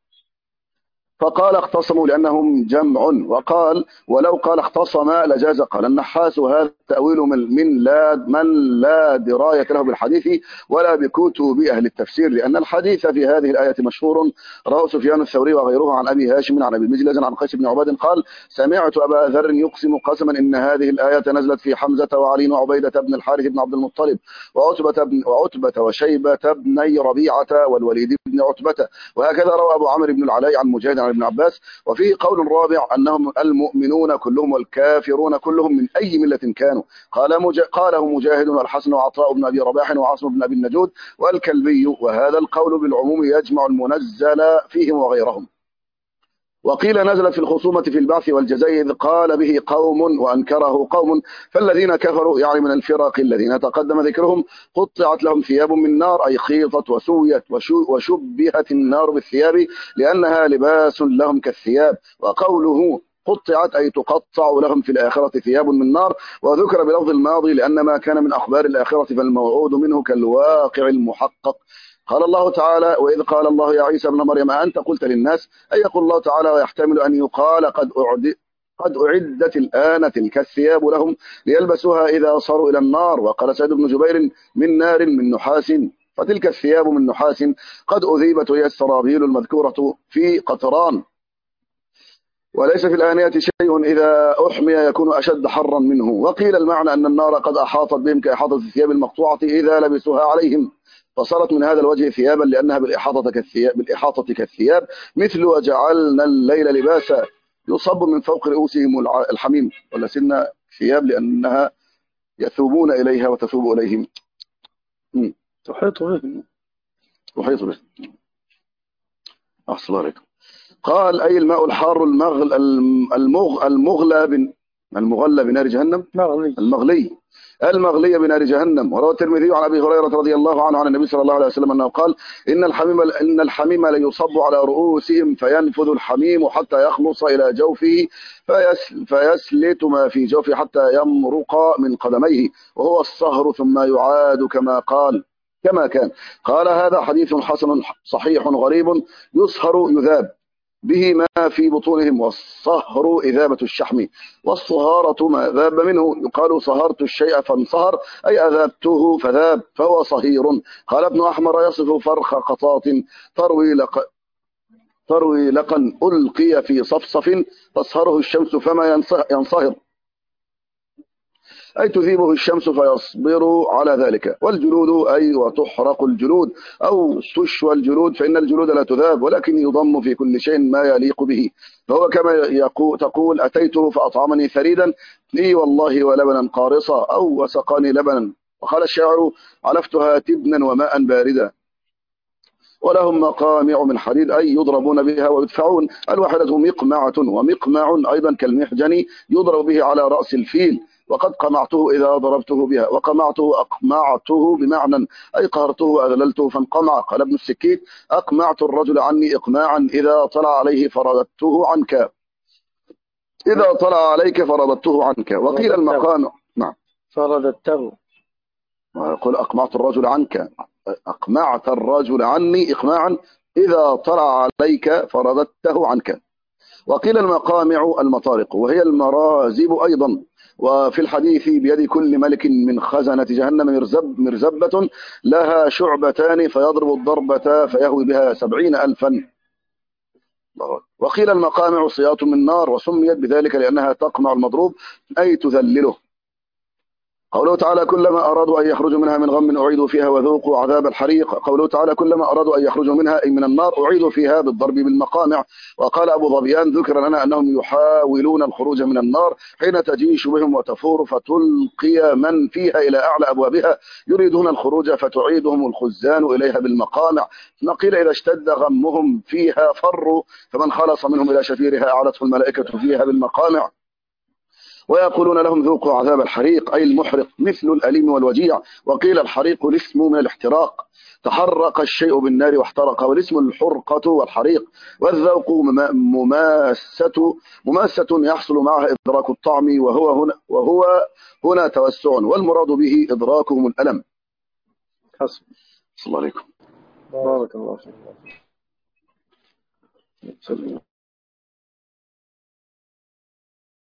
فقال: اختصموا لأنهم جمع. وقال: ولو قال اختصم لجاز. قال النحاس: هذا التأويل من لا دراية له بالحديث ولا بكتب أهل التفسير، لأن الحديث في هذه الآية مشهور. رواه سفيان الثوري وغيره عن أبي هاشم عن أبي مجلز عن قيس بن عباد قال: سمعت أبا ذر يقسم قسما إن هذه الآية نزلت في حمزة وعلي وعبيدة بن الحارث بن عبد المطلب وعتبة وشيبة بني ربيعة والوليد بن عتبة. وهكذا روى أبو عمرو بن العلاء عن مجاهد عن ابن عباس. وفيه قول رابع أنهم المؤمنون كلهم والكافرون كلهم من أي ملة كانوا. قاله مجاهد والحسن وعطاء بن أبي رباح وعاصم بن أبي النجود والكلبي. وهذا القول بالعموم يجمع المنزل فيهم وغيرهم. وقيل نزلت في الخصومة في البعث والجزاء إذ قال به قوم وأنكره قوم، فالذين كفروا يعني من الفرق الذين تقدم ذكرهم قطعت لهم ثياب من نار، أي خيطت وسويت وشبهت النار بالثياب لأنها لباس لهم كالثياب. وقوله قطعت أي تقطع لهم في الآخرة ثياب من نار، وذكر بلفظ الماضي لأن ما كان من أخبار الآخرة فالموعود منه كالواقع المحقق. قال الله تعالى: وإذ قال الله يا عيسى ابن مريم أنت قلت للناس، أي يقول الله تعالى ويحتمل أن يقال قد أعدت الآن تلك الثياب لهم ليلبسوها إذا صاروا إلى النار. وقال سعيد بن جبير: من نار من نحاس، فتلك الثياب من نحاس قد أذيبت هي السرابيل المذكورة في قطران. وليس في الآنية شيء إذا أحمي يكون أشد حرا منه. وقيل المعنى أن النار قد أحاطت بهم كإحاطة الثياب المقطوعة إذا لبسوها عليهم، فصارت من هذا الوجه ثيابا لأنها بالإحاطة كالثياب، مثل وجعلنا الليل لباسا يصب من فوق رؤوسهم الحميم، ولسنا ثياب لأنها يثوبون إليها وتثوب إليهم. تحيط بهم. أحسن الله عليكم. قال: أي الماء الحار المغلى بنار جهنم، المغلي بنار جهنم. وروى الترمذي عن أبي هريرة رضي الله عنه عن النبي صلى الله عليه وسلم أنه قال: إن الحميم ليصب على رؤوسهم فينفذ الحميم حتى يخلص إلى جوفه فيسلت ما في جوفه حتى يمرق من قدميه وهو الصهر ثم يعاد كما كان. قال: هذا حديث حسن صحيح غريب يصهر يذاب به ما في بطونهم، والصهر إذابة الشحم، والصهارة ما ذاب منه. يقال: صهرت الشيء فانصهر، أي أذابته فذاب، فهو صهير. قال ابن أحمر: يصف فرخ قطاط تروي لقا ألقي في صفصف تصهره الشمس فما ينصهر، أي تذيبه الشمس فيصبر على ذلك. والجلود أي وتحرق الجلود أو تشوى الجلود، فإن الجلود لا تذاب ولكن يضم في كل شيء ما يليق به. فهو كما تقول: أتيته فأطعمني ثريدا، لي والله ولبنا قارصا، أو وسقاني لبنا. وقال الشاعر: علفتها تبنا وماء باردا. ولهم مقامع من حديد، أي يضربون بها ويدفعون. الواحدة مقمعة، ومقمع أيضا كالمحجن يضرب به على رأس الفيل. وقد قمعته إذا ضربته بها، وقمعته أقمعته بمعنى أي قهرته وأذللته فانقمع. قال ابن السكيت: أقمعت الرجل عني إقماعا إذا طلع عليه فرددته عنك، إذا طلع عليك فرددته عنك. وقيل المقام نعم فرددته، قل أقمعت الرجل عنك، أقمعت الرجل عني إقماعا إذا طلع عليك فرددته عنك. وقيل المقامع المطارق، وهي المرازب أيضا. وفي الحديث: بيد كل ملك من خزنة جهنم مرزبة لها شعبتان فيضرب الضربة فيهوي بها 70,000. وقيل المقامع صياط من نار، وسميت بذلك لأنها تقمع المضروب أي تذلله. قوله تعالى: كلما أرادوا أن يخرجوا منها من غم أعيدوا فيها وذوقوا عذاب الحريق. قوله تعالى: كلما أرادوا أن يخرجوا منها أي من النار أعيدوا فيها بالضرب بالمقامع. وقال أبو ظبيان: ذكر لنا أنهم يحاولون الخروج من النار حين تجيش بهم وتفور فتلقي من فيها إلى أعلى أبوابها، يريدون الخروج فتعيدهم الخزان إليها بالمقامع. نقيل: إذا اشتد غمهم فيها فروا، فمن خلص منهم إلى شفيرها أعلته الملائكة فيها بالمقامع. ويقولون لهم ذوقوا عذاب الحريق أي المحرق مثل الأليم والوجيع. وقيل الحريق الاسم من الاحتراق، تحرق الشيء بالنار واحترق، والاسم الحرقة والحريق. والذوق مماسة يحصل معها إدراك الطعم، وهو هنا توسع، والمراد به إدراكهم الألم. حسب. الله عليكم. بارك الله فيك.